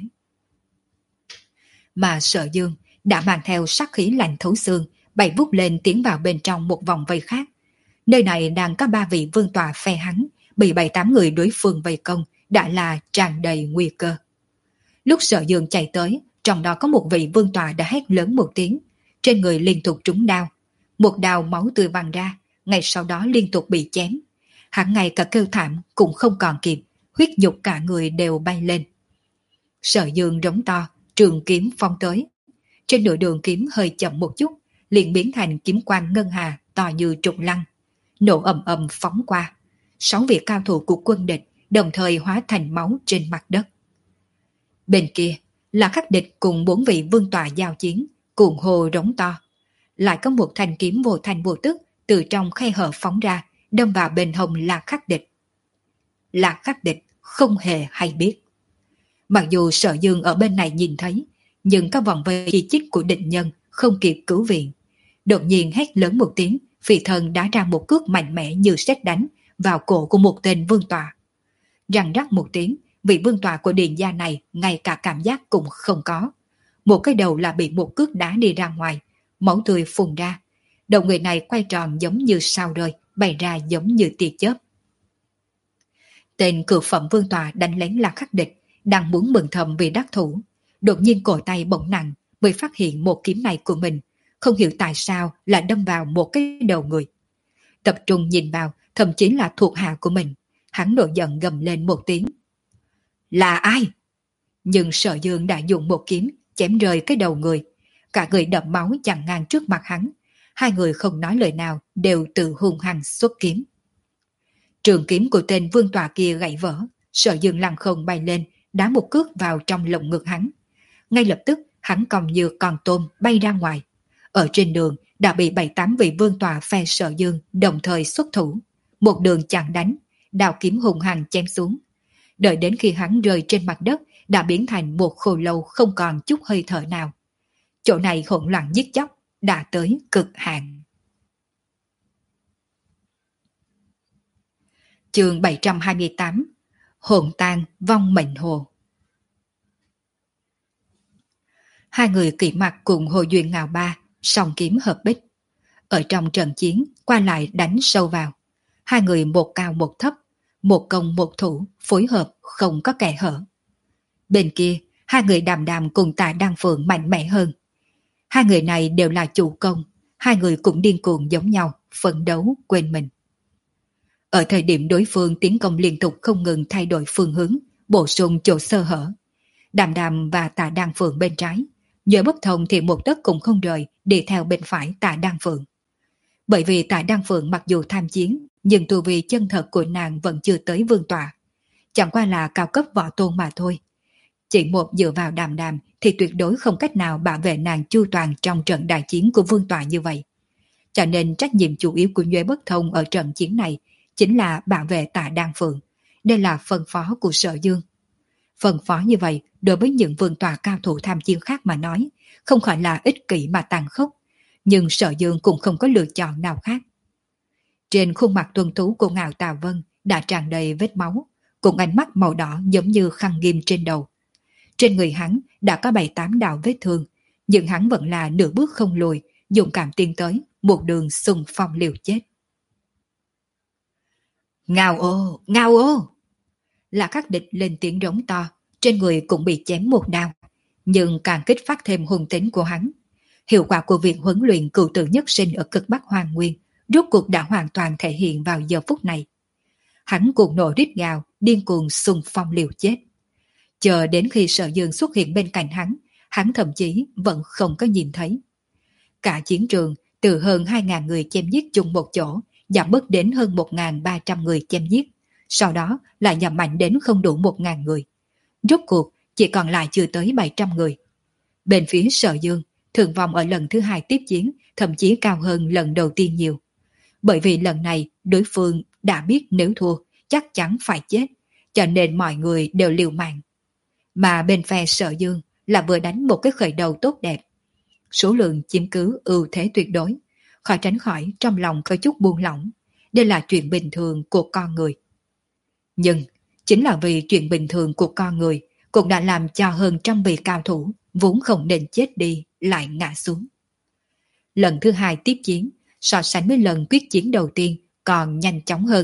Mà Sở Dương đã mang theo sát khí lạnh thấu xương, bay vút lên tiến vào bên trong một vòng vây khác. Nơi này đang có ba vị vương tọa phe hắn, bị bảy tám người đối phương vây công, đã là tràn đầy nguy cơ. Lúc Sở Dương chạy tới, trong đó có một vị vương tọa đã hét lớn một tiếng, trên người liên tục trúng đao. Một đao máu tươi văng ra, ngay sau đó liên tục bị chém. Hắn ngay cả kêu thảm cũng không còn kịp, huyết nhục cả người đều bay lên. Sở Dương rống to, trường kiếm phong tới. Trên nửa đường kiếm hơi chậm một chút, liền biến thành kiếm quang ngân hà to như trục lăng, nổ ầm ầm phóng qua. Sáu vị cao thủ của quân địch đồng thời hóa thành máu trên mặt đất. Bên kia là Khắc Địch cùng bốn vị vương tọa giao chiến, cuồng hô rống to. Lại có một thanh kiếm vô thanh vô tức từ trong khe hở phóng ra, đâm vào bên hông Lạc Khắc Địch. Lạc Khắc Địch không hề hay biết. Mặc dù Sở Dương ở bên này nhìn thấy, nhưng các vòng vây chi chít của địch nhân không kịp cứu viện. Đột nhiên hét lớn một tiếng, phi thần đã ra một cước mạnh mẽ như sét đánh vào cổ của một tên vương tọa. Răng rắc một tiếng, vị vương tọa của Điền gia này ngay cả cảm giác cũng không có. Một cái đầu là bị một cước đá đi ra ngoài, máu tươi phun ra. Đầu người này quay tròn giống như sao rơi, bày ra giống như tia chớp. Tên cự phẩm vương tọa đánh lén Lạc Khắc Địch, đang muốn mừng thầm vì đắc thủ. Đột nhiên cổ tay bỗng nặng, mới phát hiện một kiếm này của mình, không hiểu tại sao lại đâm vào một cái đầu người. Tập trung nhìn vào, thậm chí là thuộc hạ của mình. Hắn nổi giận gầm lên một tiếng. Là ai? Nhưng Sở Dương đã dùng một kiếm chém rơi cái đầu người. Cả người đẫm máu chặn ngang trước mặt hắn. Hai người không nói lời nào, đều tự hung hăng xuất kiếm. Trường kiếm của tên vương tọa kia gãy vỡ. Sở Dương lăng không bay lên, đá một cước vào trong lồng ngực hắn. Ngay lập tức hắn còng như con tôm bay ra ngoài. Ở trên đường đã bị bảy tám vị vương tọa phe Sở Dương đồng thời xuất thủ. Một đường chặn đánh, đao kiếm hùng hăng chém xuống. Đợi đến khi hắn rơi trên mặt đất, đã biến thành một khô lâu không còn chút hơi thở nào. Chỗ này hỗn loạn giết chóc, đã tới cực hạn. Chương bảy trăm hai mươi tám. Hồn tàn vong mệnh hồ. Hai người kỵ mặt cùng Hồ Duyên Ngào Ba, song kiếm hợp bích. Ở trong trận chiến, qua lại đánh sâu vào. Hai người một cao một thấp, một công một thủ, phối hợp không có kẻ hở. Bên kia, hai người Đàm Đàm cùng Tạ Đăng Phượng mạnh mẽ hơn. Hai người này đều là chủ công, hai người cũng điên cuồng giống nhau, phấn đấu quên mình. Ở thời điểm đối phương tiến công liên tục không ngừng thay đổi phương hướng, bổ sung chỗ sơ hở. Đàm Đàm và Tạ Đăng Phượng bên trái, Nhớ Bất Thông thì một tấc cũng không rời đi theo bên phải Tạ Đăng Phượng. Bởi vì Tạ Đăng Phượng mặc dù tham chiến, nhưng tu vi chân thật của nàng vẫn chưa tới vương tọa. Chẳng qua là cao cấp võ tôn mà thôi. Chỉ một dựa vào Đàm Đàm thì tuyệt đối không cách nào bảo vệ nàng chu toàn trong trận đại chiến của vương tọa như vậy. Cho nên trách nhiệm chủ yếu của Nhuệ Bất Thông ở trận chiến này chính là bảo vệ Tạ Đăng Phượng. Đây là phân phó của Sở Dương. Phân phó như vậy đối với những vương tọa cao thủ tham chiến khác mà nói, không phải là ích kỷ mà tàn khốc, nhưng Sở Dương cũng không có lựa chọn nào khác. Trên khuôn mặt tuân tú của Ngạo Tào Vân đã tràn đầy vết máu, cùng ánh mắt màu đỏ giống như khăn ghim trên đầu. Trên người hắn đã có bảy tám đạo vết thương, nhưng hắn vẫn là nửa bước không lùi, dũng cảm tiến tới, một đường xung phong liều chết. Ngao ô, ngao ô! Là Khắc Địch lên tiếng rống to, trên người cũng bị chém một đao, nhưng càng kích phát thêm hung tính của hắn. Hiệu quả của việc huấn luyện cựu tử nhất sinh ở cực Bắc Hoàng Nguyên rốt cuộc đã hoàn toàn thể hiện vào giờ phút này. Hắn cuồng nộ rít gào, điên cuồng xung phong liều chết. Chờ đến khi Sở Dương xuất hiện bên cạnh hắn, hắn thậm chí vẫn không có nhìn thấy. Cả chiến trường từ hơn hai nghìn người chém giết chung một chỗ, giảm bớt đến hơn một nghìn ba trăm người chém giết, sau đó lại giảm mạnh đến không đủ một nghìn người. Rốt cuộc chỉ còn lại chưa tới bảy trăm người. Bên phía Sở Dương, thương vong ở lần thứ hai tiếp chiến thậm chí cao hơn lần đầu tiên nhiều. Bởi vì lần này đối phương đã biết nếu thua chắc chắn phải chết, cho nên mọi người đều liều mạng. Mà bên phe Sở Dương là vừa đánh một cái khởi đầu tốt đẹp. Số lượng chiếm cứ ưu thế tuyệt đối, khỏi tránh khỏi trong lòng có chút buông lỏng. Đây là chuyện bình thường của con người. Nhưng chính là vì chuyện bình thường của con người cũng đã làm cho hơn trăm vị cao thủ vốn không nên chết đi lại ngã xuống. Lần thứ hai tiếp chiến, so sánh với lần quyết chiến đầu tiên còn nhanh chóng hơn.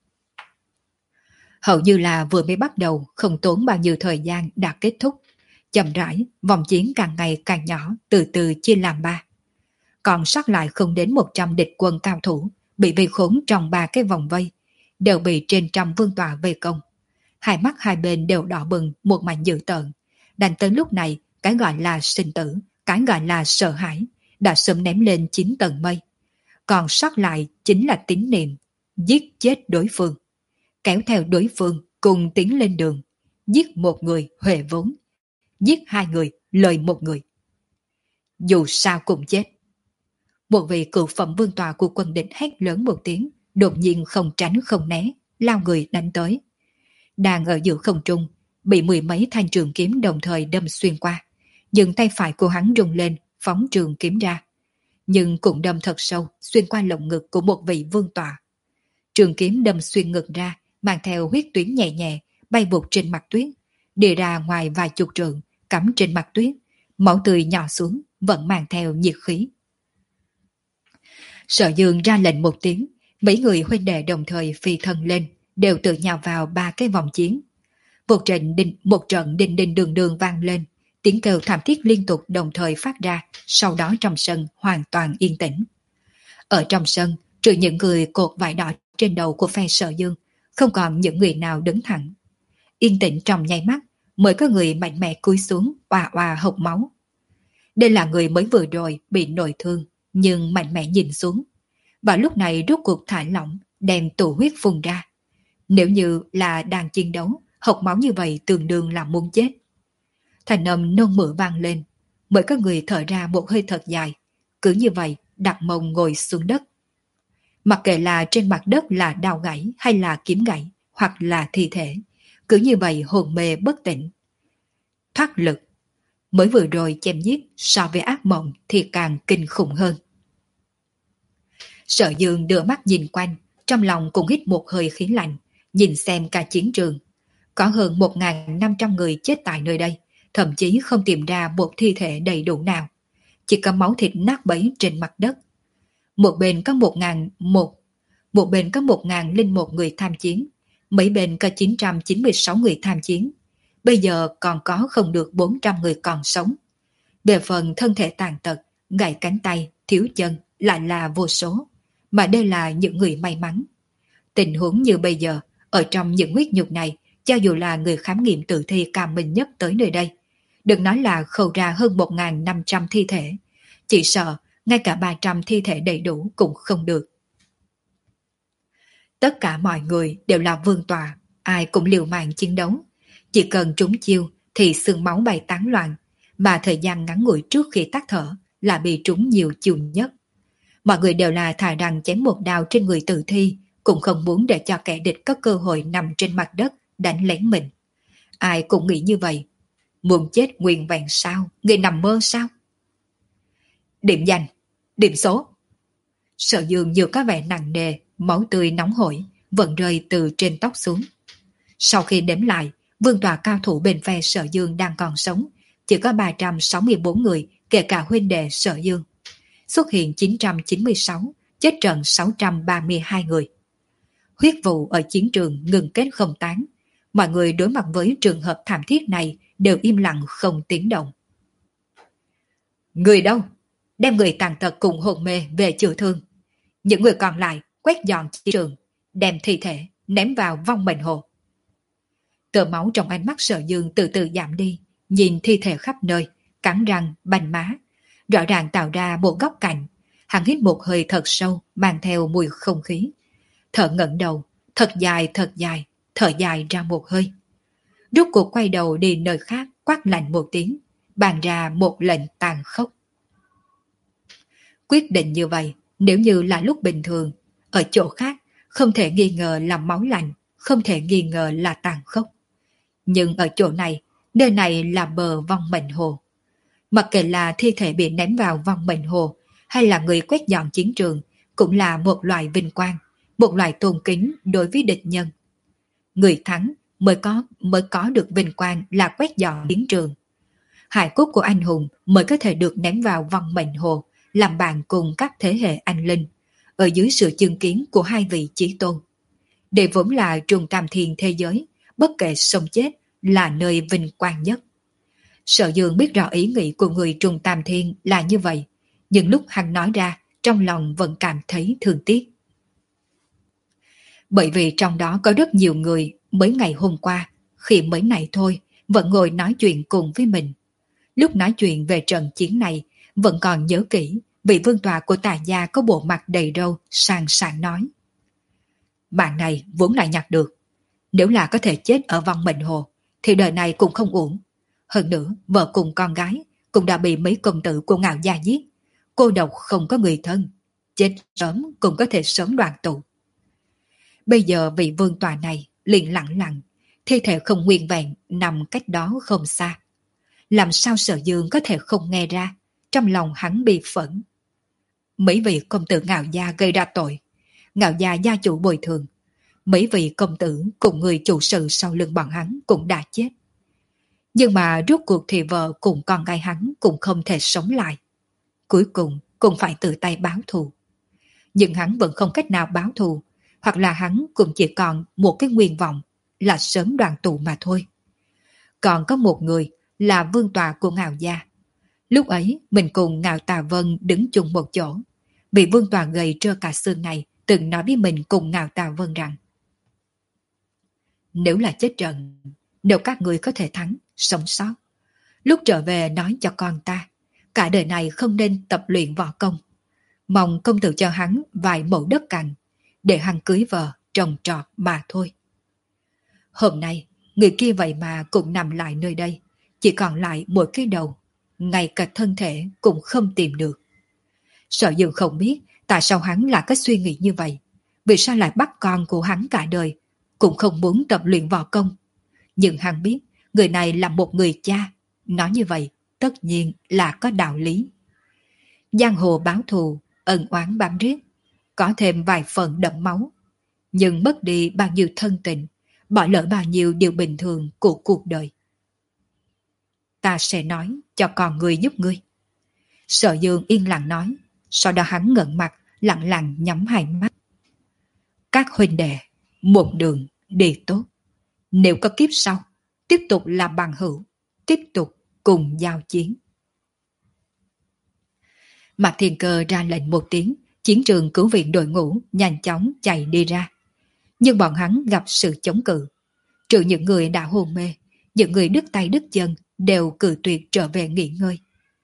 Hầu như là vừa mới bắt đầu, không tốn bao nhiêu thời gian đã kết thúc. Chậm rãi, vòng chiến càng ngày càng nhỏ, từ từ chia làm ba. Còn sót lại không đến một trăm địch quân cao thủ, bị vây khốn trong ba cái vòng vây, đều bị trên trăm vương tọa vây công. Hai mắt hai bên đều đỏ bừng, một mảnh dữ tợn. Đành tới lúc này, cái gọi là sinh tử, cái gọi là sợ hãi, đã sớm ném lên chín tầng mây. Còn sót lại chính là tín niệm, giết chết đối phương, kéo theo đối phương cùng tiến lên đường, giết một người huề vốn, giết hai người lời một người. Dù sao cũng chết. Một vị cựu phẩm vương tọa của quân địch hét lớn một tiếng, đột nhiên không tránh không né, lao người đánh tới. Đang ở giữa không trung, bị mười mấy thanh trường kiếm đồng thời đâm xuyên qua, nhưng tay phải của hắn rung lên, phóng trường kiếm ra. Nhưng cũng đâm thật sâu, xuyên qua lồng ngực của một vị vương tọa. Trường kiếm đâm xuyên ngực ra, mang theo huyết tuyến nhẹ nhẹ, bay vụt trên mặt tuyết, đi ra ngoài vài chục trượng, cắm trên mặt tuyết, máu tươi nhỏ xuống, vẫn mang theo nhiệt khí. Sở Dương ra lệnh một tiếng, mấy người huynh đệ đồng thời phi thân lên, đều tự nhào vào ba cái vòng chiến. Một trận đinh, một trận đinh đinh đường đường vang lên, tiếng kêu thảm thiết liên tục đồng thời phát ra, sau đó trong sân hoàn toàn yên tĩnh. Ở trong sân, trừ những người cột vải đỏ trên đầu của phe Sở Dương, không còn những người nào đứng thẳng. Yên tĩnh trong nháy mắt, mới có người mạnh mẽ cúi xuống, oà oà hộc máu. Đây là người mới vừa rồi bị nội thương, nhưng mạnh mẽ nhìn xuống. Và lúc này rút cuộc thả lỏng, đem tụ huyết phun ra. Nếu như là đang chiến đấu, hộc máu như vậy tương đương là muốn chết. Thành âm nôn mửa vang lên, mới có người thở ra một hơi thật dài, cứ như vậy đặt mông ngồi xuống đất. Mặc kệ là trên mặt đất là đao gãy hay là kiếm gãy, hoặc là thi thể, cứ như vậy hồn mê bất tỉnh. Thoát lực, mới vừa rồi chém giết so với ác mộng thì càng kinh khủng hơn. Sở Dương đưa mắt nhìn quanh, trong lòng cũng hít một hơi khí lạnh, nhìn xem cả chiến trường. Có hơn một nghìn năm trăm người chết tại nơi đây, thậm chí không tìm ra một thi thể đầy đủ nào. Chỉ có máu thịt nát bấy trên mặt đất. Một bên có một ngàn một, một bên có một ngàn linh một người tham chiến, mấy bên có chín trăm chín mươi sáu người tham chiến. Bây giờ còn có không được bốn trăm người còn sống. Về phần thân thể tàn tật, gãy cánh tay, thiếu chân lại là vô số. Mà đây là những người may mắn. Tình huống như bây giờ, ở trong những huyết nhục này, cho dù là người khám nghiệm tử thi cao minh nhất tới nơi đây, đừng nói là khâu ra hơn một nghìn năm trăm thi thể, chỉ sợ ngay cả ba trăm thi thể đầy đủ cũng không được. Tất cả mọi người đều là vương tọa, ai cũng liều mạng chiến đấu. Chỉ cần trúng chiêu thì xương máu bay tán loạn, mà thời gian ngắn ngủi trước khi tắt thở là bị trúng nhiều chiêu nhất. Mọi người đều là thà rằng chém một đao trên người tử thi, cũng không muốn để cho kẻ địch có cơ hội nằm trên mặt đất đánh lén mình. Ai cũng nghĩ như vậy. Muốn chết nguyên vẹn sao? Người nằm mơ sao? Điểm danh, điểm số. Sở Dương vừa có vẻ nặng nề, máu tươi nóng hổi, vẫn rơi từ trên tóc xuống. Sau khi đếm lại, vương tọa cao thủ bên phe Sở Dương đang còn sống, chỉ có ba trăm sáu mươi bốn người, kể cả huynh đệ Sở Dương. Xuất hiện chín trăm chín mươi sáu, chết trận sáu trăm ba mươi hai người. Huyết vụ ở chiến trường ngừng kết không tán. Mọi người đối mặt với trường hợp thảm thiết này đều im lặng không tiếng động. Người đâu? Đem người tàn tật cùng hồn mê về chữa thương. Những người còn lại quét dọn chiến trường, đem thi thể ném vào vong mệnh hồ. Tờ máu trong ánh mắt Sở Dương từ từ giảm đi, nhìn thi thể khắp nơi, cắn răng, bành má, rõ ràng tạo ra một góc cạnh. Hắn hít một hơi thật sâu, mang theo mùi không khí. Thở ngẩng đầu, thật dài thật dài, thở dài ra một hơi. Rút cuộc quay đầu đi nơi khác, quát lạnh một tiếng, bàn ra một lệnh tàn khốc. Quyết định như vậy, nếu như là lúc bình thường, ở chỗ khác, không thể nghi ngờ là máu lạnh, không thể nghi ngờ là tàn khốc. Nhưng ở chỗ này, nơi này là bờ vong mệnh hồ. Mặc kệ là thi thể bị ném vào vong mệnh hồ, hay là người quét dọn chiến trường, cũng là một loại vinh quang, một loại tôn kính đối với địch nhân. người thắng mới có mới có được vinh quang là quét dọn chiến trường. Hài cốt của anh hùng mới có thể được ném vào vong mệnh hồ, làm bạn cùng các thế hệ anh linh, ở dưới sự chứng kiến của hai vị chí tôn. Để vốn là trùng tam thiên thế giới, bất kể sống chết là nơi vinh quang nhất. Sở Dương biết rõ ý nghĩ của người trùng tam thiên là như vậy, nhưng lúc hắn nói ra, trong lòng vẫn cảm thấy thương tiếc. Bởi vì trong đó có rất nhiều người mới ngày hôm qua, khi mới này thôi, vẫn ngồi nói chuyện cùng với mình. Lúc nói chuyện về trận chiến này, vẫn còn nhớ kỹ vị vương tọa của Tà gia có bộ mặt đầy râu, sàng sàng nói. Bạn này vốn lại nhặt được. Nếu là có thể chết ở vong mệnh hồ, thì đời này cũng không uổng. Hơn nữa, vợ cùng con gái cũng đã bị mấy công tử của Ngạo gia giết. Cô độc không có người thân. Chết sớm cũng có thể sớm đoàn tụ. Bây giờ vị vương tọa này liền lặng lặng, thi thể không nguyên vẹn nằm cách đó không xa. Làm sao Sở Dương có thể không nghe ra, trong lòng hắn bị phẫn. Mấy vị công tử Ngạo gia gây ra tội, Ngạo gia gia chủ bồi thường. Mấy vị công tử cùng người chủ sự sau lưng bọn hắn cũng đã chết. Nhưng mà rốt cuộc thì vợ cùng con gái hắn cũng không thể sống lại. Cuối cùng cũng phải tự tay báo thù. Nhưng hắn vẫn không cách nào báo thù, hoặc là hắn cũng chỉ còn một cái nguyện vọng là sớm đoàn tụ mà thôi. Còn có một người là vương tọa của Ngạo gia. Lúc ấy mình cùng Ngạo Tà Vân đứng chung một chỗ. Vị vương tọa gầy trơ cả xương này từng nói với mình cùng Ngạo Tà Vân rằng: nếu là chết trận, nếu các người có thể thắng, sống sót, lúc trở về nói cho con ta, cả đời này không nên tập luyện võ công. Mong công tử cho hắn vài mẫu đất cành, để hắn cưới vợ, trồng trọt mà thôi. Hôm nay, người kia vậy mà cũng nằm lại nơi đây, chỉ còn lại một cái đầu, ngay cả thân thể cũng không tìm được. Sở Dương không biết tại sao hắn lại có suy nghĩ như vậy, vì sao lại bắt con của hắn cả đời, cũng không muốn tập luyện võ công. Nhưng hắn biết người này là một người cha, nói như vậy tất nhiên là có đạo lý. Giang hồ báo thù, ân oán bám riết, có thêm vài phần đẫm máu, nhưng mất đi bao nhiêu thân tình, bỏ lỡ bao nhiêu điều bình thường của cuộc đời. Ta sẽ nói cho con người giúp ngươi. Sở Dương yên lặng nói, sau đó hắn ngẩng mặt, lặng lặng nhắm hai mắt. Các huynh đệ, một đường đi tốt. Nếu có kiếp sau, tiếp tục là bằng hữu, tiếp tục cùng giao chiến. Mạc Thiên Cơ ra lệnh một tiếng, chiến trường cứu viện đội ngũ nhanh chóng chạy đi ra. Nhưng bọn hắn gặp sự chống cự. Trừ những người đã hôn mê, những người đứt tay đứt chân đều cự tuyệt trở về nghỉ ngơi.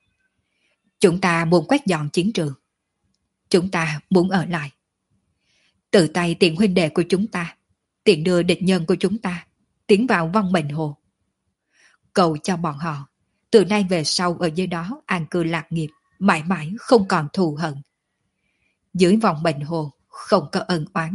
Chúng ta muốn quét dọn chiến trường. Chúng ta muốn ở lại. Tự tay tiện huynh đệ của chúng ta, tiện đưa địch nhân của chúng ta tiến vào vong mệnh hồ. Cầu cho bọn họ từ nay về sau ở dưới đó an cư lạc nghiệp, mãi mãi không còn thù hận. Dưới vòng mệnh hồ không có ân oán.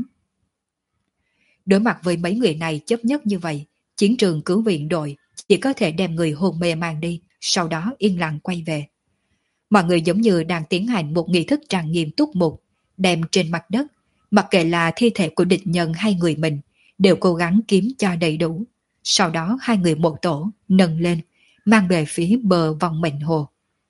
Đối mặt với mấy người này chấp nhất như vậy, chiến trường cứu viện đội chỉ có thể đem người hôn mê mang đi, sau đó yên lặng quay về. Mọi người giống như đang tiến hành một nghi thức trang nghiêm túc mục, đem trên mặt đất, mặc kệ là thi thể của địch nhân hay người mình, đều cố gắng kiếm cho đầy đủ. Sau đó hai người một tổ nâng lên, mang về phía bờ vòng mệnh hồ.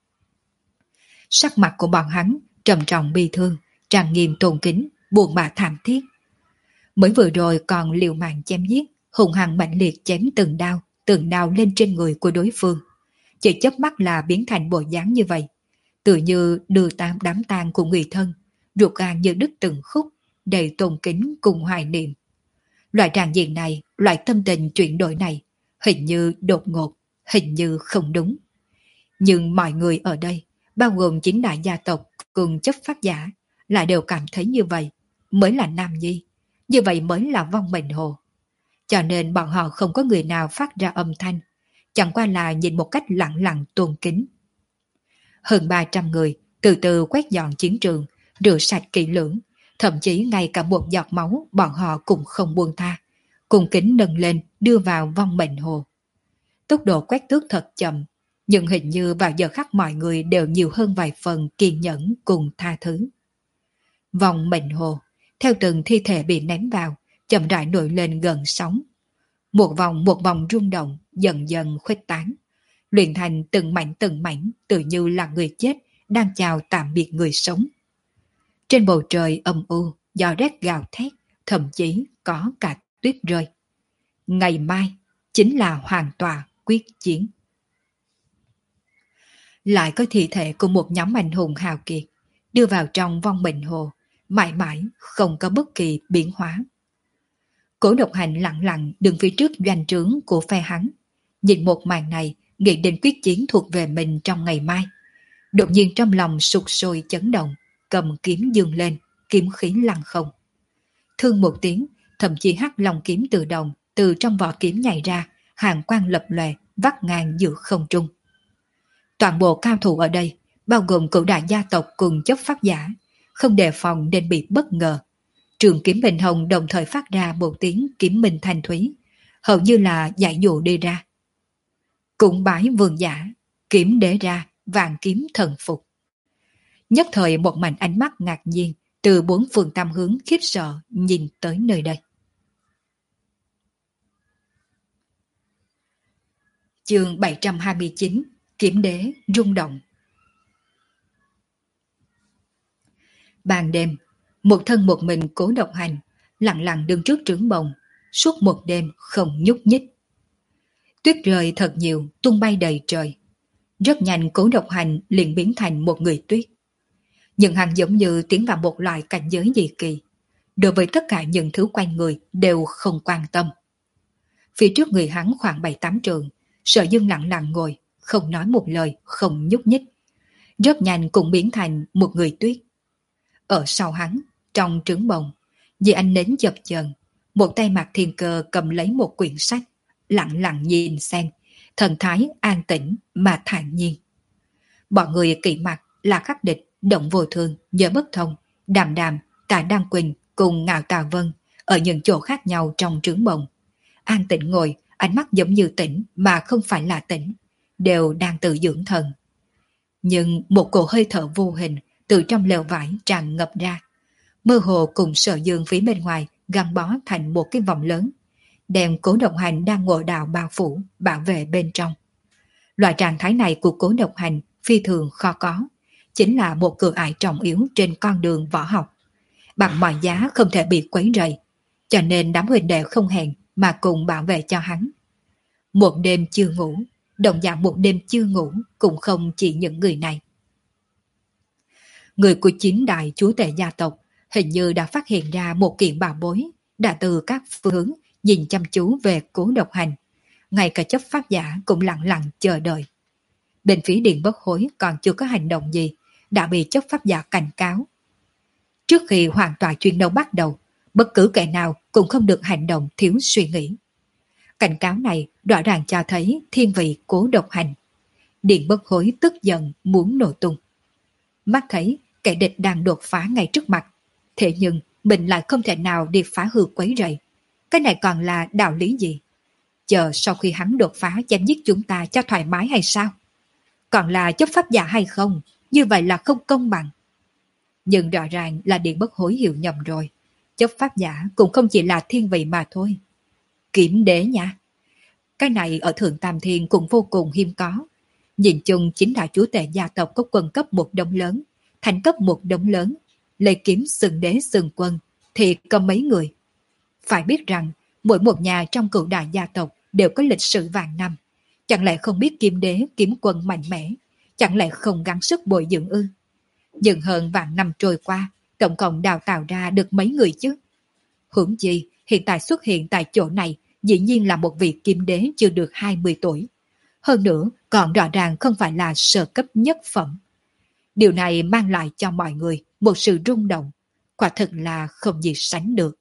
Sắc mặt của bọn hắn trầm trọng bi thương, trang nghiêm tôn kính, buồn bã thảm thiết. Mới vừa rồi còn liều mạng chém giết, hùng hăng mạnh liệt chém từng đao, từng đao lên trên người của đối phương. Chỉ chớp mắt là biến thành bộ dáng như vậy, tự như đưa tam đám tang của người thân, ruột gan như đứt từng khúc, đầy tôn kính cùng hoài niệm. Loại tràng diện này, loại tâm tình chuyển đổi này, hình như đột ngột, hình như không đúng. Nhưng mọi người ở đây, bao gồm chính đại gia tộc cùng chấp pháp giả, lại đều cảm thấy như vậy mới là nam nhi, như vậy mới là vong mệnh hồ. Cho nên bọn họ không có người nào phát ra âm thanh, chẳng qua là nhìn một cách lặng lặng tôn kính. Hơn ba trăm người từ từ quét dọn chiến trường, rửa sạch kỹ lưỡng, thậm chí ngay cả một giọt máu bọn họ cũng không buông tha, cùng kính nâng lên đưa vào vong mệnh hồ. Tốc độ quét tước thật chậm, nhưng hình như vào giờ khắc mọi người đều nhiều hơn vài phần kiên nhẫn cùng tha thứ. Vòng mệnh hồ, theo từng thi thể bị ném vào, chậm rãi nổi lên gần sóng, Một vòng một vòng rung động, dần dần khuếch tán, luyện thành từng mảnh từng mảnh, tự như là người chết đang chào tạm biệt người sống. Trên bầu trời âm u, gió rét gào thét, thậm chí có cả tuyết rơi. Ngày mai chính là hoàn tòa quyết chiến. Lại có thi thể của một nhóm anh hùng hào kiệt đưa vào trong vong bình hồ, mãi mãi không có bất kỳ biến hóa. Cố Độc Hành lặng lặng đứng phía trước doanh trướng của phe hắn, nhìn một màn này, nghĩ đến quyết chiến thuộc về mình trong ngày mai. Đột nhiên trong lòng sụt sôi chấn động, cầm kiếm dương lên, kiếm khí lăng không. Thương một tiếng, thậm chí hắc long kiếm tự động từ trong vỏ kiếm nhảy ra, hàng quang lập lòe, vắt ngang giữa không trung. Toàn bộ cao thủ ở đây, bao gồm cửu đại gia tộc cùng chấp pháp giả, không đề phòng nên bị bất ngờ. Trường kiếm bình hồng đồng thời phát ra một tiếng kiếm minh thanh thúy, hầu như là giải dụ đi ra. Cũng bái vương giả, kiếm đế ra, vạn kiếm thần phục. Nhất thời một mảnh ánh mắt ngạc nhiên từ bốn phương tam hướng khiếp sợ nhìn tới nơi đây. Chương bảy trăm hai mươi chín, Kiếm đế rung động. Ban đêm, một thân một mình Cố Độc Hành lặng lặng đứng trước trướng bồng, suốt một đêm không nhúc nhích. Tuyết rơi thật nhiều, tung bay đầy trời. Rất nhanh Cố Độc Hành liền biến thành một người tuyết. Nhưng hắn giống như tiến vào một loại cảnh giới dị kỳ. Đối với tất cả những thứ quanh người đều không quan tâm. Phía trước người hắn khoảng bảy tám trường, Sở Dương lặng lặng ngồi, không nói một lời, không nhúc nhích. Rất nhanh cũng biến thành một người tuyết. Ở sau hắn, trong trướng bồng, vì anh nến chập chờn, một tay Mạc Thiên Cơ cầm lấy một quyển sách, lặng lặng nhìn xem, thần thái an tĩnh mà thản nhiên. Bọn người kỵ mặt là Khắc Địch, Động Vô Thương, Nhớ Bất Thông, Đàm Đàm, Tạ Đăng Quỳnh cùng Ngạo Tà Vân ở những chỗ khác nhau trong trướng bồng. An tĩnh ngồi, ánh mắt giống như tỉnh mà không phải là tỉnh, đều đang tự dưỡng thần. Nhưng một cổ hơi thở vô hình từ trong lều vải tràn ngập ra, mơ hồ cùng Sở Dương phía bên ngoài gắn bó thành một cái vòng lớn, đem Cố Độc Hành đang ngồi đào bao phủ, bảo vệ bên trong. Loại trạng thái này của Cố Độc Hành phi thường khó có, chính là một cửa ải trọng yếu trên con đường võ học. Bằng mọi giá không thể bị quấy rầy, cho nên đám huynh đệ không hẹn mà cùng bảo vệ cho hắn. Một đêm chưa ngủ, đồng dạng một đêm chưa ngủ cũng không chỉ những người này. Người của chín đại chúa tể gia tộc hình như đã phát hiện ra một kiện bảo bối, đã từ các phương hướng nhìn chăm chú về Cố Độc Hành. Ngay cả chấp pháp giả cũng lặng lặng chờ đợi. Bên phía Điện Bất Hối còn chưa có hành động gì, đã bị chấp pháp giả cảnh cáo. Trước khi hoàn toàn chuyên đấu bắt đầu, bất cứ kẻ nào cũng không được hành động thiếu suy nghĩ. Cảnh cáo này rõ ràng cho thấy thiên vị Cố Độc Hành. Điện Bất Hối tức giận muốn nổ tung. Mắt thấy kẻ địch đang đột phá ngay trước mặt, thế nhưng mình lại không thể nào đi phá hư quấy rầy. Cái này còn là đạo lý gì? Chờ sau khi hắn đột phá chém giết chúng ta cho thoải mái hay sao? Còn là chấp pháp giả hay không? Như vậy là không công bằng. Nhưng rõ ràng là Điện Bất Hối hiểu nhầm rồi. Chấp pháp giả cũng không chỉ là thiên vị mà thôi. Kiếm đế nha. Cái này ở Thượng Tam Thiên cũng vô cùng hiếm có. Nhìn chung chính là chúa tể gia tộc có quân cấp một đống lớn, thành cấp một đống lớn, lấy kiếm xưng đế xưng quân thì có mấy người. Phải biết rằng mỗi một nhà trong cửu đại gia tộc đều có lịch sử vạn năm. Chẳng lẽ không biết kiếm đế kiếm quân mạnh mẽ, chẳng lẽ không gắng sức bồi dưỡng ư? Nhưng hơn vạn năm trôi qua, tổng cộng đào tạo ra được mấy người chứ? Huống chi hiện tại xuất hiện tại chỗ này dĩ nhiên là một vị kiếm đế chưa được hai mươi tuổi. Hơn nữa còn rõ ràng không phải là sơ cấp nhất phẩm. Điều này mang lại cho mọi người một sự rung động, quả thực là không gì sánh được.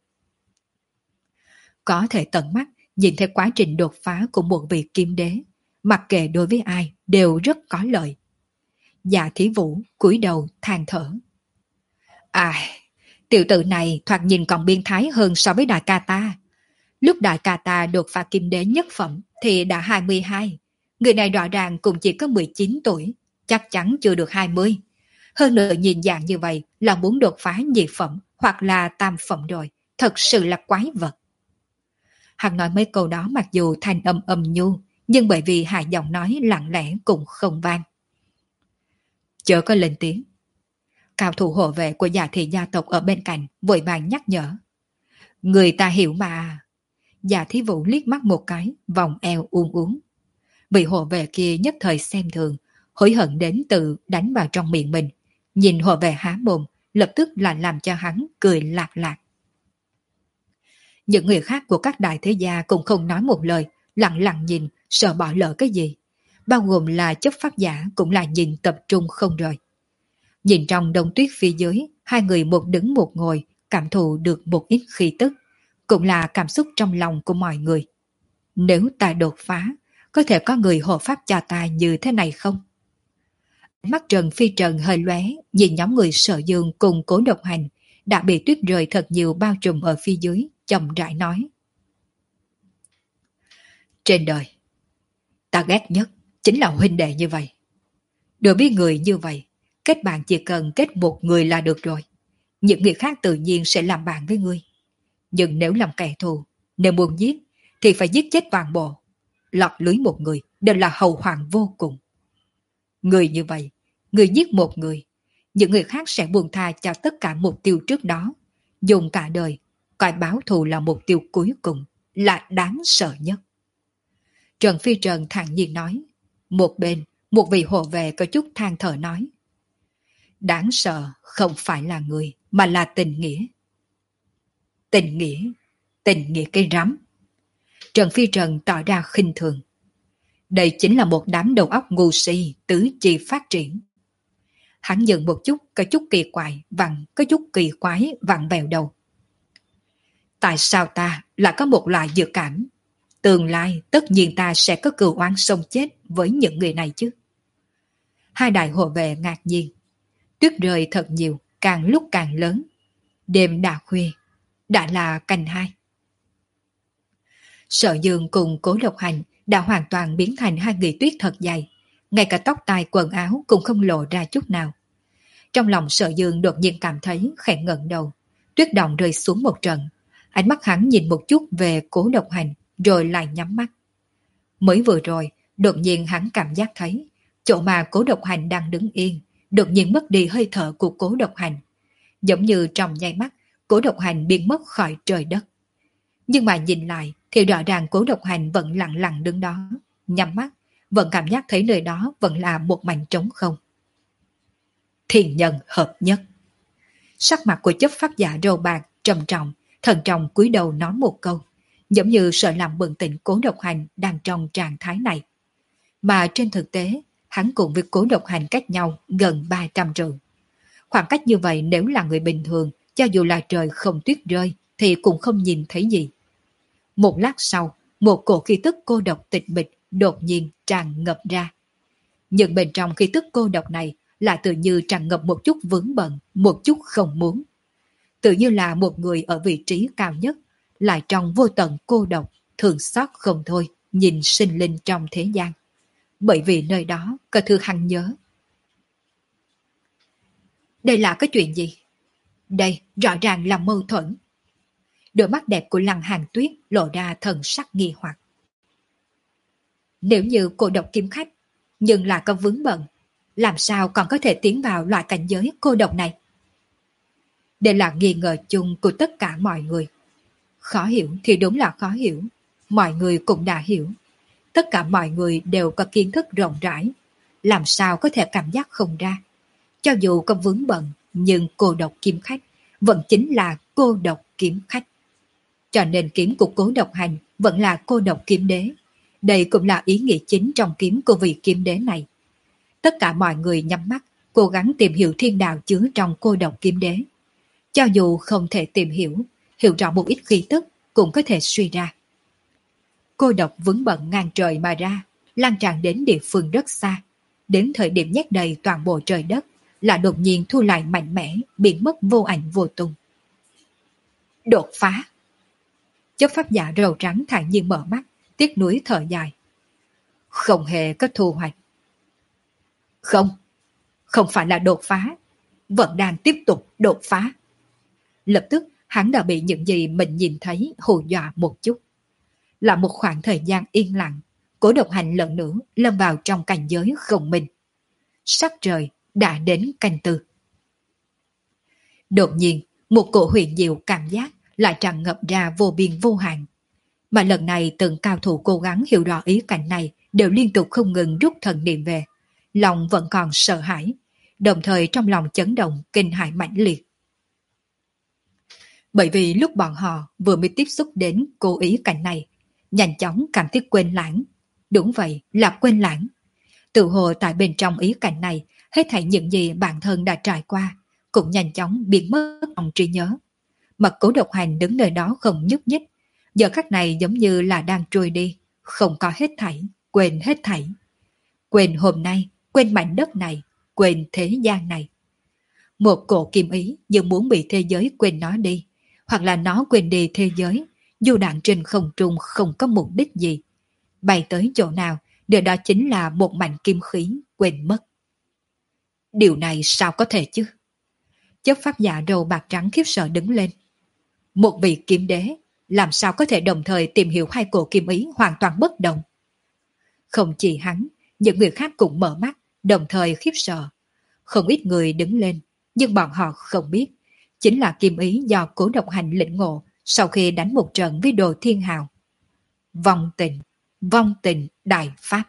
Có thể tận mắt nhìn thấy quá trình đột phá của một vị kiếm đế, mặc kệ đối với ai đều rất có lợi. Dạ Thí Vũ cúi đầu than thở. À, tiểu tử này thoạt nhìn còn biên thái hơn so với đại ca ta. Lúc đại ca ta đột phá kim đế nhất phẩm thì đã hai mươi hai. Người này rõ ràng cũng chỉ có mười chín tuổi, chắc chắn chưa được hai mươi. Hơn nữa nhìn dạng như vậy là muốn đột phá nhị phẩm hoặc là tam phẩm rồi, thật sự là quái vật. Hắn nói mấy câu đó mặc dù thanh âm âm nhu, nhưng bởi vì hai giọng nói lặng lẽ cũng không vang. Chớ có lên tiếng. Cao thủ hộ vệ của Dạ thị gia tộc ở bên cạnh vội vàng nhắc nhở. Người ta hiểu mà. Dạ Thí Vũ liếc mắt một cái, vòng eo uốn uốn. Vị hộ vệ kia nhất thời xem thường, hối hận đến tự đánh vào trong miệng mình. Nhìn hộ vệ há mồm, lập tức là làm cho hắn cười lạc lạc. Những người khác của các đại thế gia cũng không nói một lời, lặng lặng nhìn, sợ bỏ lỡ cái gì. Bao gồm là chấp pháp giả cũng là nhìn tập trung không rời. Nhìn trong đông tuyết phía dưới, hai người một đứng một ngồi, cảm thụ được một ít khí tức, cũng là cảm xúc trong lòng của mọi người. Nếu ta đột phá, có thể có người hộ pháp cho ta như thế này không? Mắt Trần Phi Trần hơi lóe, nhìn nhóm người Sở Dương cùng Cố Độc Hành đã bị tuyết rơi thật nhiều bao trùm ở phía dưới, chậm rãi nói. Trên đời, ta ghét nhất chính là huynh đệ như vậy. Được biết người như vậy, kết bạn chỉ cần kết một người là được rồi. Những người khác tự nhiên sẽ làm bạn với ngươi. Nhưng nếu làm kẻ thù, nếu muốn giết, thì phải giết chết toàn bộ. Lọt lưới một người đều là hậu hoạn vô cùng. Người như vậy, người giết một người, những người khác sẽ buông tha cho tất cả mục tiêu trước đó. Dùng cả đời, coi báo thù là mục tiêu cuối cùng, là đáng sợ nhất. Trần Phi Trần thản nhiên nói. Một bên, một vị hộ vệ có chút than thở nói. Đáng sợ không phải là người, mà là tình nghĩa. Tình nghĩa, tình nghĩa cái rắm. Trần Phi Trần tỏ ra khinh thường. Đây chính là một đám đầu óc ngu si, tứ chi phát triển. Hắn dừng một chút, có chút kỳ quái, vặn, có chút kỳ quái, vặn vẹo đầu. Tại sao ta lại có một loại dự cảm? Tương lai tất nhiên ta sẽ có cừu oán sống chết với những người này chứ. Hai đại hộ vệ ngạc nhiên. Tuyết rơi thật nhiều, càng lúc càng lớn. Đêm đã khuya, đã là canh hai. Sở Dương cùng Cố Độc Hành đã hoàn toàn biến thành hai người tuyết thật dày. Ngay cả tóc tai quần áo cũng không lộ ra chút nào. Trong lòng Sở Dương đột nhiên cảm thấy khẽ ngẩng đầu. Tuyết động rơi xuống một trận. Ánh mắt hắn nhìn một chút về Cố Độc Hành, rồi lại nhắm mắt. Mới vừa rồi, đột nhiên hắn cảm giác thấy chỗ mà Cố Độc Hành đang đứng yên, đột nhiên mất đi hơi thở của Cố Độc Hành. Giống như trong nháy mắt, Cố Độc Hành biến mất khỏi trời đất. Nhưng mà nhìn lại thì rõ ràng Cố Độc Hành vẫn lặng lặng đứng đó, nhắm mắt, vẫn cảm giác thấy nơi đó vẫn là một mảnh trống không. Thiên nhân hợp nhất. Sắc mặt của chấp pháp giả râu bạc, trầm trọng, thần trọng cúi đầu nói một câu, giống như sợ làm bừng tỉnh Cố Độc Hành đang trong trạng thái này. Mà trên thực tế, hắn cùng với Cố Độc Hành cách nhau gần ba trăm trượng. Khoảng cách như vậy nếu là người bình thường, cho dù là trời không tuyết rơi, thì cũng không nhìn thấy gì. Một lát sau, một cổ khí tức cô độc tịch mịch đột nhiên tràn ngập ra. Nhưng bên trong khí tức cô độc này lại tự như tràn ngập một chút vướng bận, một chút không muốn. Tự như là một người ở vị trí cao nhất, lại trong vô tận cô độc, thường xót không thôi, nhìn sinh linh trong thế gian. Bởi vì nơi đó có thứ hắn nhớ. Đây là cái chuyện gì? Đây rõ ràng là mâu thuẫn. Đôi mắt đẹp của Lăng Hàn Tuyết lộ ra thần sắc nghi hoặc. Nếu như cô độc kiếm khách, nhưng là có vướng bận, làm sao còn có thể tiến vào loại cảnh giới cô độc này? Đây là nghi ngờ chung của tất cả mọi người. Khó hiểu thì đúng là khó hiểu. Mọi người cũng đã hiểu. Tất cả mọi người đều có kiến thức rộng rãi. Làm sao có thể cảm giác không ra? Cho dù có vướng bận, nhưng cô độc kiếm khách vẫn chính là cô độc kiếm khách. Cho nên kiếm của Cố Độc Hành vẫn là cô độc kiếm đế. Đây cũng là ý nghĩa chính trong kiếm của vị kiếm đế này. Tất cả mọi người nhắm mắt, cố gắng tìm hiểu thiên đạo chứa trong cô độc kiếm đế. Cho dù không thể tìm hiểu, hiểu rõ một ít khí tức cũng có thể suy ra. Cô độc vướng bận ngang trời mà ra, lan tràn đến địa phương rất xa. Đến thời điểm nhét đầy toàn bộ trời đất, là đột nhiên thu lại mạnh mẽ, biến mất vô ảnh vô tung. Đột phá. Chấp pháp giả râu trắng thản nhiên mở mắt, tiếc nuối thở dài. Không hề có thu hoạch. Không, không phải là đột phá, vẫn đang tiếp tục đột phá. Lập tức hắn đã bị những gì mình nhìn thấy hù dọa một chút. là một khoảng thời gian yên lặng, Cố Độc Hành lần nữa lâm vào trong cảnh giới không minh. Sắc trời đã đến canh tư. Đột nhiên, một cổ huyền diệu cảm giác lại tràn ngập ra vô biên vô hạn. Mà lần này từng cao thủ cố gắng hiểu rõ ý cảnh này đều liên tục không ngừng rút thần niệm về. Lòng vẫn còn sợ hãi, đồng thời trong lòng chấn động kinh hãi mãnh liệt. Bởi vì lúc bọn họ vừa mới tiếp xúc đến cố ý cảnh này, nhanh chóng cảm thấy quên lãng. Đúng vậy, là quên lãng. Tự hồ tại bên trong ý cảnh này, hết thảy những gì bản thân đã trải qua, cũng nhanh chóng biến mất trong trí nhớ. Mà Cố Độc Hành đứng nơi đó không nhúc nhích, giờ khắc này giống như là đang trôi đi, không có hết thảy, quên hết thảy. Quên hôm nay, quên mảnh đất này, quên thế gian này. Một cổ kim ý như muốn bị thế giới quên nó đi, hoặc là nó quên đi thế giới, dù đạn trên không trung không có mục đích gì. Bay tới chỗ nào, điều đó chính là một mảnh kim khí quên mất. Điều này sao có thể chứ? Chấp pháp giả đầu bạc trắng khiếp sợ đứng lên. Một vị kiếm đế, làm sao có thể đồng thời tìm hiểu hai cổ kim ý hoàn toàn bất đồng? Không chỉ hắn, những người khác cũng mở mắt, đồng thời khiếp sợ. Không ít người đứng lên, nhưng bọn họ không biết, chính là kim ý do Cố Độc Hành lĩnh ngộ sau khi đánh một trận với Đồ Thiên Hào. Vong tình, vong tình đại pháp.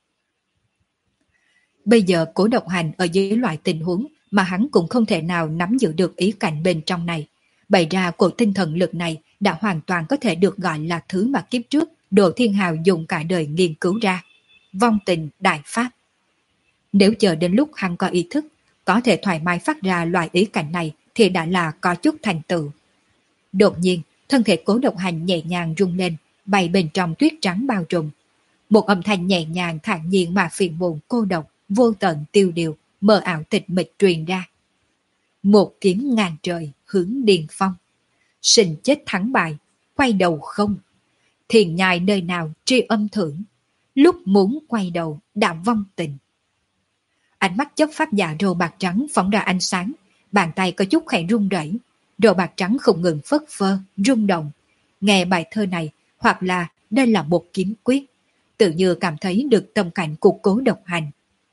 Bây giờ Cố Độc Hành ở dưới loại tình huống mà hắn cũng không thể nào nắm giữ được ý cảnh bên trong này. Bày ra cổ tinh thần lực này đã hoàn toàn có thể được gọi là thứ mà kiếp trước Đồ Thiên Hào dùng cả đời nghiên cứu ra. Vong tình đại pháp. Nếu chờ đến lúc hắn có ý thức, có thể thoải mái phát ra loại ý cảnh này thì đã là có chút thành tựu. Đột nhiên, thân thể Cố Độc Hành nhẹ nhàng rung lên, bay bên trong tuyết trắng bao trùm. Một âm thanh nhẹ nhàng thản nhiên mà phiền muộn cô độc, vô tận tiêu điều, mờ ảo tịch mịch truyền ra. Một kiếm ngàn trời hướng điền phong. Sinh chết thắng bại, quay đầu không. Thiền nhai nơi nào tri âm thưởng. Lúc muốn quay đầu đã vong tình. Ánh mắt chấp pháp giả rô bạc trắng phóng ra ánh sáng, bàn tay có chút khẽ run rẩy, rô bạc trắng không ngừng phất phơ, rung động. Nghe bài thơ này, hoặc là đây là một kiếm quyết, tự như cảm thấy được tâm cảnh của Cố Độc Hành.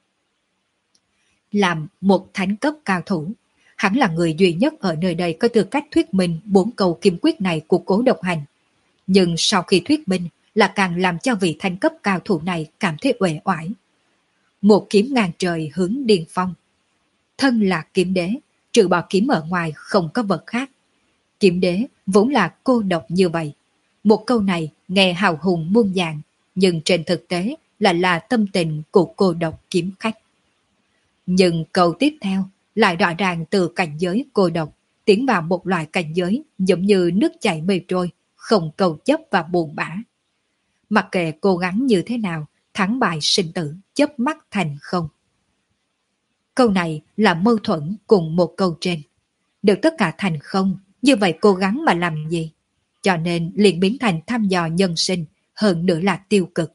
Làm một thánh cấp cao thủ, hắn là người duy nhất ở nơi đây có tư cách thuyết minh bốn câu kiếm quyết này của Cố Độc Hành. Nhưng sau khi thuyết minh là càng làm cho vị thánh cấp cao thủ này cảm thấy uể oải. Một kiếm ngàn trời hướng điên phong. Thân là kiếm đế, trừ bỏ kiếm ở ngoài không có vật khác. Kiếm đế vốn là cô độc như vậy. Một câu này nghe hào hùng muôn dạng, nhưng trên thực tế là là tâm tình của cô độc kiếm khách. Nhưng câu tiếp theo lại rõ ràng từ cảnh giới cô độc tiến vào một loại cảnh giới giống như nước chảy mây trôi, không cầu chấp và buồn bã. Mặc kệ cố gắng như thế nào, thắng bại sinh tử, chớp mắt thành không. Câu này là mâu thuẫn cùng một câu trên. Được tất cả thành không, như vậy cố gắng mà làm gì? Cho nên liền biến thành thăm dò nhân sinh, hơn nữa là tiêu cực.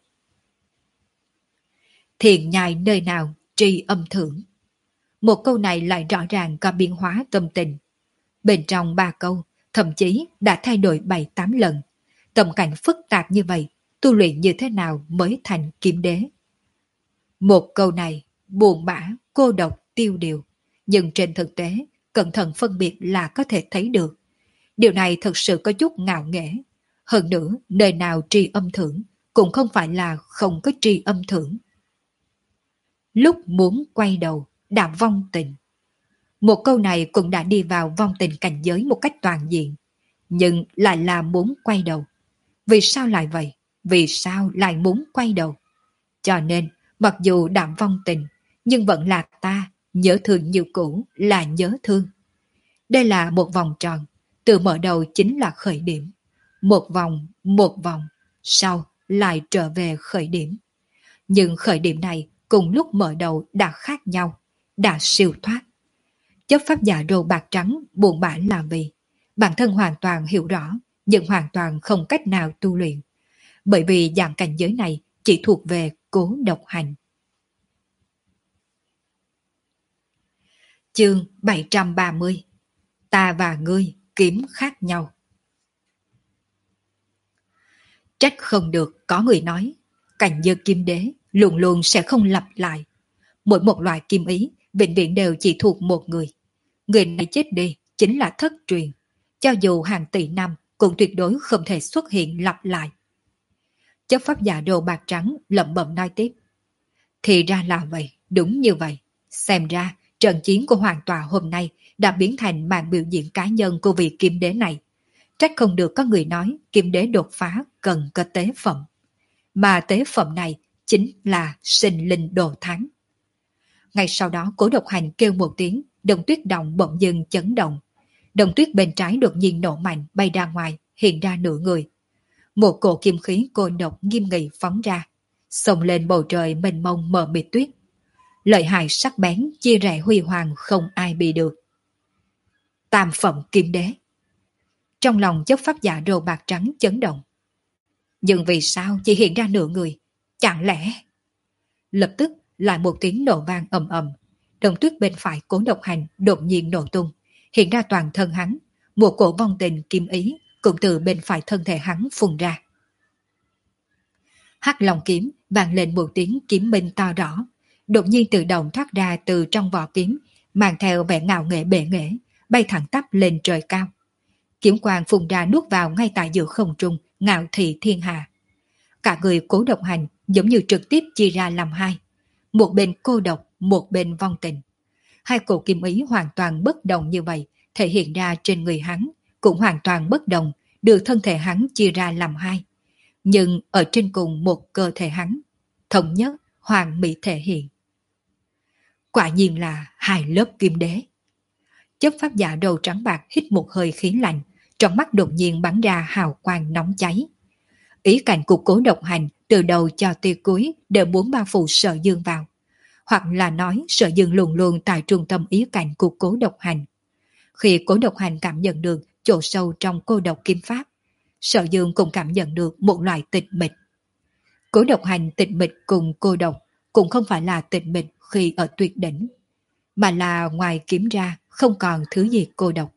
Thiền nhai nơi nào, tri âm thưởng. Một câu này lại rõ ràng có biến hóa tâm tình. Bên trong ba câu, thậm chí đã thay đổi bảy tám lần. Tâm cảnh phức tạp như vậy, tu luyện như thế nào mới thành kiếm đế? Một câu này, buồn bã, cô độc, tiêu điều. Nhưng trên thực tế, cẩn thận phân biệt là có thể thấy được. Điều này thật sự có chút ngạo nghễ. Hơn nữa, nơi nào tri âm thưởng, cũng không phải là không có tri âm thưởng. Lúc muốn quay đầu, đã vong tình. Một câu này cũng đã đi vào vong tình cảnh giới một cách toàn diện. Nhưng lại là muốn quay đầu. Vì sao lại vậy? Vì sao lại muốn quay đầu? Cho nên, mặc dù đã vong tình, nhưng vẫn là ta, nhớ thương như cũ là nhớ thương. Đây là một vòng tròn, từ mở đầu chính là khởi điểm. Một vòng, một vòng, sau lại trở về khởi điểm. Nhưng khởi điểm này cùng lúc mở đầu đã khác nhau, đã siêu thoát. Chấp pháp giả râu bạc trắng buồn bã là vì bản thân hoàn toàn hiểu rõ, nhưng hoàn toàn không cách nào tu luyện. Bởi vì dạng cảnh giới này chỉ thuộc về Cố Độc Hành. Chương bảy trăm ba mươi. Ta và ngươi kiếm khác nhau. Trách không được có người nói, cảnh giới kim đế luôn luôn sẽ không lặp lại. Mỗi một loại kim ý vĩnh viễn đều chỉ thuộc một người. Người này chết đi chính là thất truyền. Cho dù hàng tỷ năm cũng tuyệt đối không thể xuất hiện lặp lại. Chấp pháp giả đồ bạc trắng lẩm bẩm nói tiếp. Thì ra là vậy, đúng như vậy. Xem ra trận chiến của hoàng tòa hôm nay đã biến thành màn biểu diễn cá nhân của vị kim đế này. Trách không được có người nói kim đế đột phá cần có tế phẩm. Mà tế phẩm này chính là sinh linh đồ thắng. Ngay sau đó Cố Độc Hành kêu một tiếng, đồng tuyết động bỗng dưng chấn động. Đồng tuyết bên trái đột nhiên nổ mạnh bay ra ngoài, hiện ra nửa người. Một cổ kim khí cô độc nghiêm nghị phóng ra, xông lên bầu trời mênh mông mờ mịt tuyết. Lợi hại sắc bén chia rẽ huy hoàng không ai bị được. Tam phẩm kim đế. Trong lòng chấp pháp giả râu bạc trắng chấn động. Nhưng vì sao chỉ hiện ra nửa người? Chẳng lẽ... Lập tức lại một tiếng nổ vang ầm ầm. Đồng tuyết bên phải Cố Độc Hành đột nhiên nổ tung, hiện ra toàn thân hắn. Một cổ vong tình kim ý cũng từ bên phải thân thể hắn phun ra. Hắc Long kiếm vang lên một tiếng kiếm minh to rõ, đột nhiên tự động thoát ra từ trong vỏ kiếm, mang theo vẻ ngạo nghễ bệ nghệ, bay thẳng tắp lên trời cao. Kiếm quang phun ra nuốt vào ngay tại giữa không trung, ngạo thị thiên hạ. Cả người Cố Độc Hành giống như trực tiếp chia ra làm hai, một bên cô độc, một bên vong tình. Hai cổ kim ý hoàn toàn bất đồng như vậy, thể hiện ra trên người hắn cũng hoàn toàn bất đồng, đưa thân thể hắn chia ra làm hai, nhưng ở trên cùng một cơ thể hắn, thống nhất hoàn mỹ thể hiện. Quả nhiên là hai lớp kim đế. Chấp pháp giả đầu trắng bạc hít một hơi khí lạnh, trong mắt đột nhiên bắn ra hào quang nóng cháy. Ý cảnh của Cố Độc Hành từ đầu cho tia cuối đều muốn bao phủ Sở Dương vào, hoặc là nói Sở Dương luôn luôn tại trung tâm ý cảnh của Cố Độc Hành. Khi Cố Độc Hành cảm nhận được chỗ sâu trong cô độc kim pháp, Sở Dương cũng cảm nhận được một loại tịch mịch. Cố Độc Hành tịch mịch cùng cô độc cũng không phải là tịch mịch khi ở tuyệt đỉnh, mà là ngoài kiếm ra không còn thứ gì cô độc.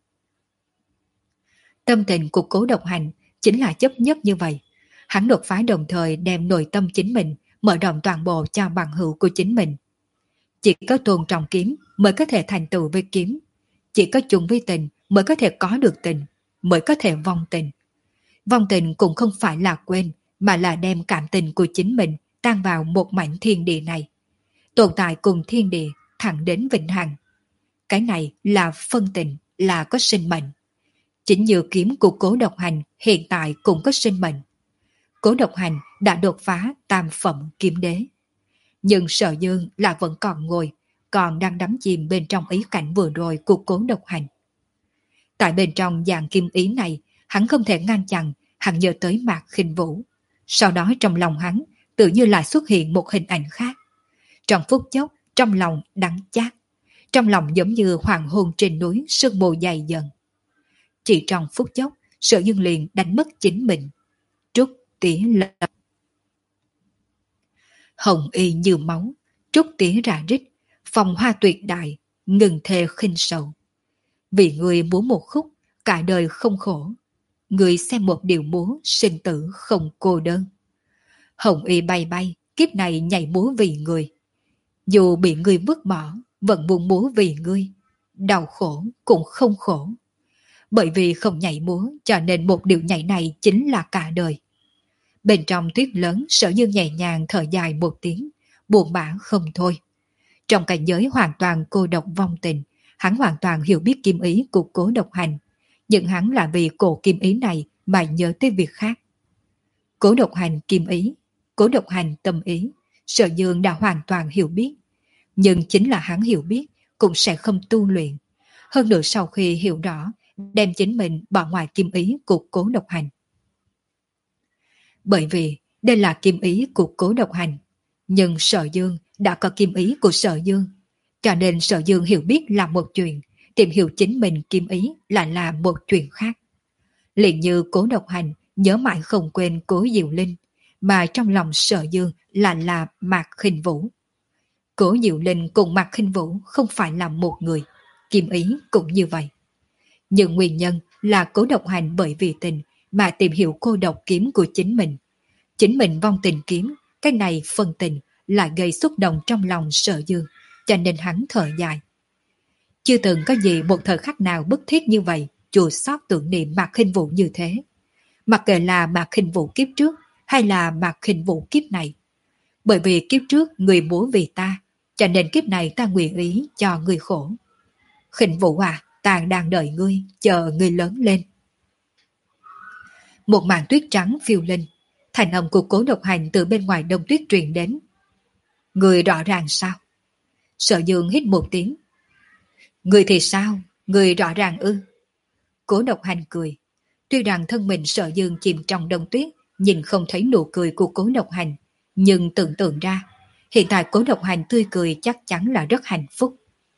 Tâm tình của Cố Độc Hành chính là chấp nhất như vậy. Hắn đột phá đồng thời đem nội tâm chính mình mở rộng toàn bộ cho bằng hữu của chính mình. Chỉ có tôn trọng kiếm mới có thể thành tựu với kiếm. Chỉ có chung với tình mới có thể có được tình, mới có thể vong tình. Vong tình cũng không phải là quên, mà là đem cảm tình của chính mình tan vào một mảnh thiên địa này, tồn tại cùng thiên địa thẳng đến vĩnh hằng. Cái này là phân tình, là có sinh mệnh. Chính như kiếm của Cố Độc Hành hiện tại cũng có sinh mệnh. Cố Độc Hành đã đột phá tam phẩm kiếm đế. Nhưng Sở Dương là vẫn còn ngồi, còn đang đắm chìm bên trong ý cảnh vừa rồi của Cố Độc Hành. Tại bên trong dạng kim ý này, hắn không thể ngăn chặn, hắn nhớ tới Mạc Khinh Vũ. Sau đó trong lòng hắn tự như lại xuất hiện một hình ảnh khác. Trong phút chốc, trong lòng đắng chát. Trong lòng giống như hoàng hôn trên núi sương mù dày dần. Chỉ trong phút chốc, Sở Dương liền đánh mất chính mình. Trúc tía lập. Hồng y như máu, trúc tía rã rít, phong hoa tuyệt đại, ngừng thề khinh sầu. Vì người múa một khúc, cả đời không khổ. Người xem một điều múa, sinh tử không cô đơn. Hồng y bay bay, kiếp này nhảy múa vì người. Dù bị người vứt bỏ, vẫn muốn múa vì ngươi. Đau khổ cũng không khổ. Bởi vì không nhảy múa, cho nên một điều nhảy này chính là cả đời. Bên trong tuyết lớn, Sở Dương nhẹ nhàng thở dài một tiếng, buồn bã không thôi. Trong cảnh giới hoàn toàn cô độc vong tình, hắn hoàn toàn hiểu biết kim ý của Cố Độc Hành. Nhưng hắn là vì cổ kim ý này mà nhớ tới việc khác. Cố Độc Hành kim ý, Cố Độc Hành tâm ý, Sở Dương đã hoàn toàn hiểu biết. Nhưng chính là hắn hiểu biết cũng sẽ không tu luyện. Hơn nữa sau khi hiểu rõ, đem chính mình bỏ ngoài kim ý của Cố Độc Hành. Bởi vì đây là kim ý của Cố Độc Hành, nhưng Sở Dương đã có kim ý của Sở Dương, cho nên Sở Dương hiểu biết là một chuyện, tìm hiểu chính mình kim ý lại là một chuyện khác. Liền như Cố Độc Hành nhớ mãi không quên Cố Diệu Linh, mà trong lòng Sở Dương là là Mạc Khinh Vũ. Cố Diệu Linh cùng Mạc Khinh Vũ không phải là một người, kim ý cũng như vậy. Nhưng nguyên nhân là Cố Độc Hành bởi vì tình mà tìm hiểu cô độc kiếm của chính mình, Chính mình vong tình kiếm, cái này phân tình lại gây xúc động trong lòng Sở Dương, cho nên hắn thở dài. Chưa từng có gì một thời khắc nào bức thiết như vậy, chùa xót tưởng niệm Mạc Khinh Vũ như thế. Mặc kệ là Mạc Khinh Vũ kiếp trước hay là Mạc Khinh Vũ kiếp này. Bởi vì kiếp trước người muốn vì ta, cho nên kiếp này ta nguyện ý cho người khổ. Khinh Vũ à, ta đang đợi ngươi, chờ ngươi lớn lên. Một màn tuyết trắng phiêu linh, thành âm của Cố Độc Hành từ bên ngoài đông tuyết truyền đến. Người rõ ràng sao? Sở Dương hít một tiếng. Người thì sao? Người rõ ràng ư? Cố Độc Hành cười. Tuy rằng thân mình Sở Dương chìm trong đông tuyết, nhìn không thấy nụ cười của Cố Độc Hành, nhưng tưởng tượng ra, hiện tại Cố Độc Hành tươi cười chắc chắn là rất hạnh phúc.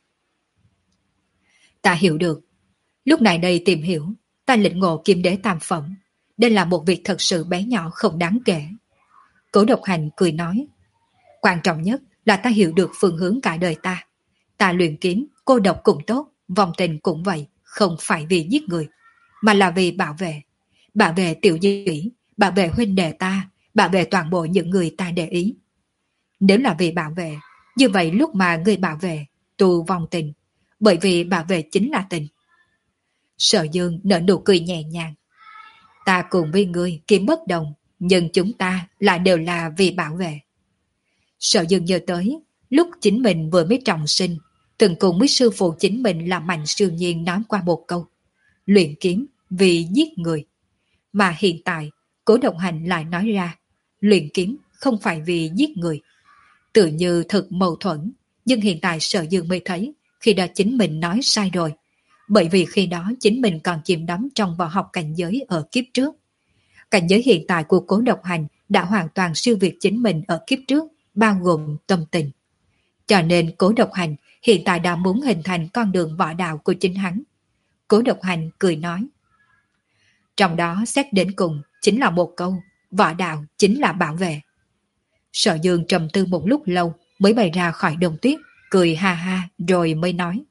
Ta hiểu được. Lúc này đây tìm hiểu, ta lĩnh ngộ Kim Đế Tam Phẩm. Đây là một việc thật sự bé nhỏ không đáng kể. Cố Độc Hành cười nói. Quan trọng nhất là ta hiểu được phương hướng cả đời ta. Ta luyện kiếm, cô độc cũng tốt, vòng tình cũng vậy, không phải vì giết người, mà là vì bảo vệ. Bảo vệ Tiểu Di, bảo vệ huynh đệ ta, bảo vệ toàn bộ những người ta để ý. Nếu là vì bảo vệ, như vậy lúc mà người bảo vệ, tu vòng tình, bởi vì bảo vệ chính là tình. Sở Dương nở nụ cười nhẹ nhàng. Ta cùng với ngươi kiếm bất đồng, nhưng chúng ta lại đều là vì bảo vệ. Sở Dương nhớ tới, lúc chính mình vừa mới trọng sinh, từng cùng với sư phụ chính mình là Mạnh Siêu Nhiên nói qua một câu. Luyện kiếm vì giết người. Mà hiện tại, Cố Độc Hành lại nói ra, luyện kiếm không phải vì giết người. Tự như thật mâu thuẫn, nhưng hiện tại Sở Dương mới thấy, khi đó chính mình nói sai rồi. Bởi vì khi đó chính mình còn chìm đắm trong võ học cảnh giới ở kiếp trước. Cảnh giới hiện tại của Cố Độc Hành đã hoàn toàn siêu việt chính mình ở kiếp trước, bao gồm tâm tình. Cho nên Cố Độc Hành hiện tại đã muốn hình thành con đường võ đạo của chính hắn. Cố Độc Hành cười nói. Trong đó xét đến cùng chính là một câu, võ đạo chính là bảo vệ. Sở Dương trầm tư một lúc lâu mới bay ra khỏi đồng tuyết, cười ha ha rồi mới nói.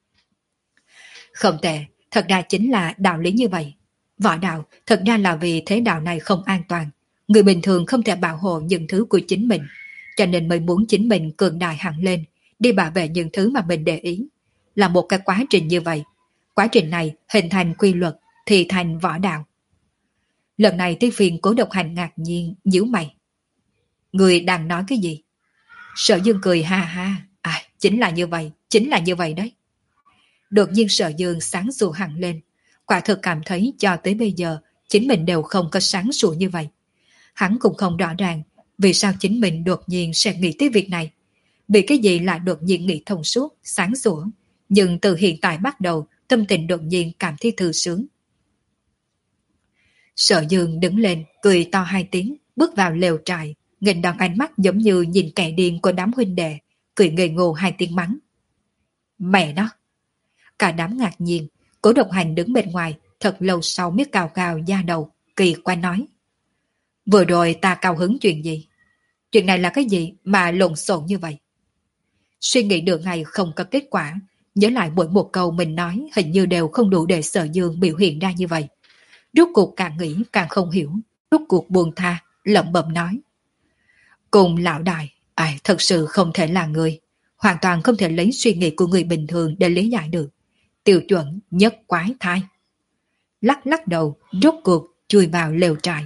Không tệ, thật ra chính là đạo lý như vậy. Võ đạo thật ra là vì thế đạo này không an toàn. Người bình thường không thể bảo hộ những thứ của chính mình, cho nên mới muốn chính mình cường đại hẳn lên, đi bảo vệ những thứ mà mình để ý. Là một cái quá trình như vậy. Quá trình này hình thành quy luật thì thành võ đạo. Lần này Tiêu Phiền Cố Độc Hành ngạc nhiên, nhíu mày. Người đang nói cái gì? Sở Dương cười ha ha. À, chính là như vậy, chính là như vậy đấy. Đột nhiên Sở Dương sáng sủa hẳn lên. Quả thực cảm thấy cho tới bây giờ chính mình đều không có sáng sủa như vậy. Hắn cũng không rõ ràng vì sao chính mình đột nhiên sẽ nghĩ tới việc này. Vì cái gì lại đột nhiên nghĩ thông suốt, sáng sủa. Nhưng từ hiện tại bắt đầu tâm tình đột nhiên cảm thấy thư sướng. Sở Dương đứng lên, cười to hai tiếng, bước vào lều trại, nghênh đón ánh mắt giống như nhìn kẻ điên của đám huynh đệ, cười ngây ngô hai tiếng mắng. Mẹ nó! Cả đám ngạc nhiên, Cố Độc Hành đứng bên ngoài, thật lâu sau mới cào cào da đầu, kỳ quái nói. Vừa rồi ta cao hứng chuyện gì? Chuyện này là cái gì mà lộn xộn như vậy? Suy nghĩ được ngày không có kết quả, nhớ lại mỗi một câu mình nói hình như đều không đủ để Sở Dương biểu hiện ra như vậy. Rốt cuộc càng nghĩ càng không hiểu, rốt cuộc buồn tha, lẩm bẩm nói. Cùng lão đại, ai thật sự không thể là người, hoàn toàn không thể lấy suy nghĩ của người bình thường để lý giải được. Tiêu chuẩn nhất quái thai. Lắc lắc đầu, rốt cuộc chui vào lều trại.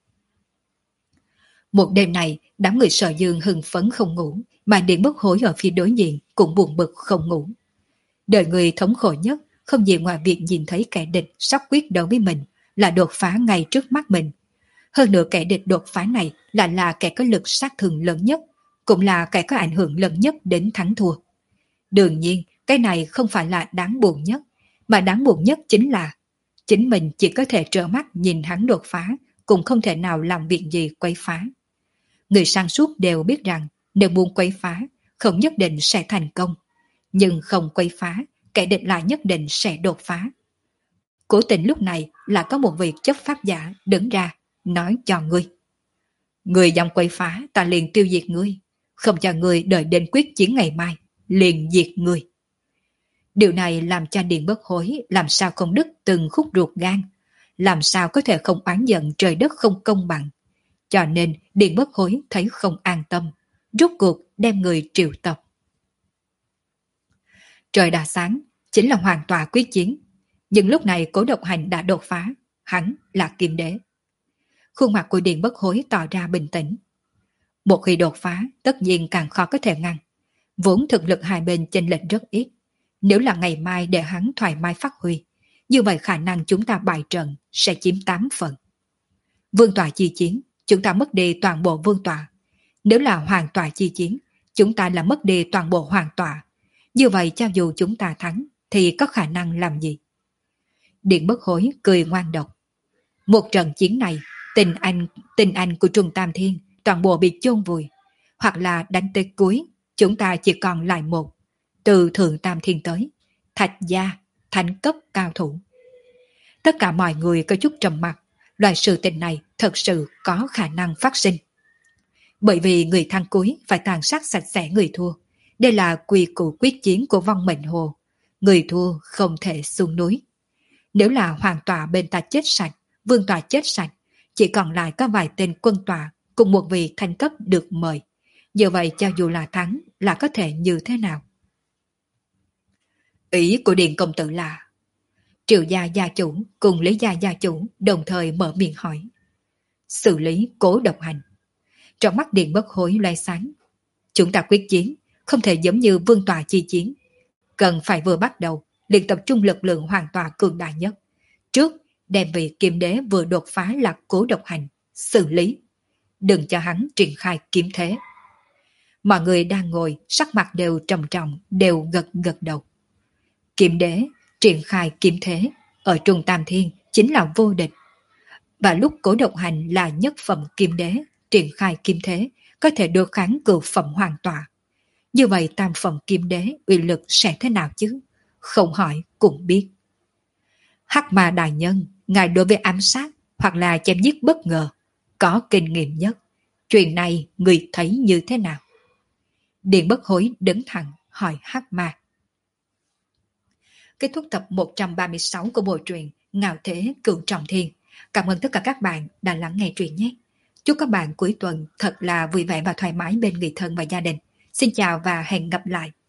Một đêm này, đám người Sở Dương hưng phấn không ngủ, mà Điện Bất Hối ở phía đối diện cũng buồn bực không ngủ. Đời người thống khổ nhất không gì ngoài việc nhìn thấy kẻ địch sắp quyết đấu với mình, là đột phá ngay trước mắt mình. Hơn nữa kẻ địch đột phá này là là kẻ có lực sát thương lớn nhất, cũng là kẻ có ảnh hưởng lớn nhất đến thắng thua. Đương nhiên, cái này không phải là đáng buồn nhất, mà đáng buồn nhất chính là chính mình chỉ có thể trơ mắt nhìn hắn đột phá, cũng không thể nào làm việc gì quấy phá. Người sáng suốt đều biết rằng nếu muốn quấy phá, không nhất định sẽ thành công, nhưng không quấy phá, kẻ địch lại nhất định sẽ đột phá. Cố Tình lúc này là có một vị chấp pháp giả đứng ra, nói cho ngươi. Ngươi dám quấy phá, ta liền tiêu diệt ngươi, không cho ngươi đợi đến quyết chiến ngày mai, liền diệt ngươi. Điều này làm cho Điện Bất Hối làm sao không đứt từng khúc ruột gan, làm sao có thể không oán giận trời đất không công bằng. Cho nên Điện Bất Hối thấy không an tâm, rút cuộc đem người triệu tập. Trời đã sáng, chính là hoàn tọa quyết chiến. Nhưng lúc này Cố Độc Hành đã đột phá, hắn là Kim Đế. Khuôn mặt của Điện Bất Hối tỏ ra bình tĩnh. Một khi đột phá, tất nhiên càng khó có thể ngăn. Vốn thực lực hai bên chênh lệch rất ít. Nếu là ngày mai để hắn thoải mái phát huy, như vậy khả năng chúng ta bại trận sẽ chiếm tám phần. Vương tọa chi chiến, chúng ta mất đi toàn bộ vương tọa. Nếu là hoàng tọa chi chiến, chúng ta là mất đi toàn bộ hoàng tọa. Như vậy cho dù chúng ta thắng, thì có khả năng làm gì? Điện Bất Hối cười ngoan độc. Một trận chiến này, tình anh, tình anh của Trung Tam Thiên toàn bộ bị chôn vùi. Hoặc là đánh tới cuối, chúng ta chỉ còn lại một. Từ Thượng Tam Thiên tới, Thạch Gia, thánh cấp cao thủ. Tất cả mọi người có chút trầm mặc. Loại sự tình này thật sự có khả năng phát sinh. Bởi vì người thắng cuối phải tàn sát sạch sẽ người thua. Đây là quy củ quyết chiến của vong mệnh hồ. Người thua không thể xuống núi. Nếu là hoàng tọa bên ta chết sạch, vương tọa chết sạch, chỉ còn lại có vài tên quân tọa cùng một vị thanh cấp được mời. Như vậy cho dù là thắng là có thể như thế nào? Ý của Điện công tử là Triệu gia gia chủ cùng Lý gia gia chủ đồng thời mở miệng hỏi. Xử lý Cố Độc Hành. Trong mắt Điện Bất Hối loe sáng. Chúng ta quyết chiến, không thể giống như vương tọa chi chiến. Cần phải vừa bắt đầu, liền tập trung lực lượng hoàn toàn cường đại nhất. Trước, đem vị Kim Đế vừa đột phá là Cố Độc Hành, xử lý. Đừng cho hắn triển khai kiếm thế. Mọi người đang ngồi, sắc mặt đều trầm trọng, đều gật gật đầu. Kim Đế triển khai kiếm thế, ở Trung Tam Thiên chính là vô địch. Và lúc Cố Độc Hành là nhất phẩm Kim Đế, triển khai kiếm thế, có thể đối kháng cửu phẩm hoàn tọa. Như vậy tam phẩm Kim Đế uy lực sẽ thế nào chứ? Không hỏi cũng biết. Hắc Ma đại nhân, ngài đối với ám sát hoặc là chém giết bất ngờ, có kinh nghiệm nhất. Chuyện này người thấy như thế nào? Điện Bất Hối đứng thẳng hỏi Hắc Ma. Kết thúc tập một trăm ba mươi sáu của bộ truyện Ngạo Thế Cửu Trọng Thiên. Cảm ơn tất cả các bạn đã lắng nghe truyện nhé. Chúc các bạn cuối tuần thật là vui vẻ và thoải mái bên người thân và gia đình. Xin chào và hẹn gặp lại.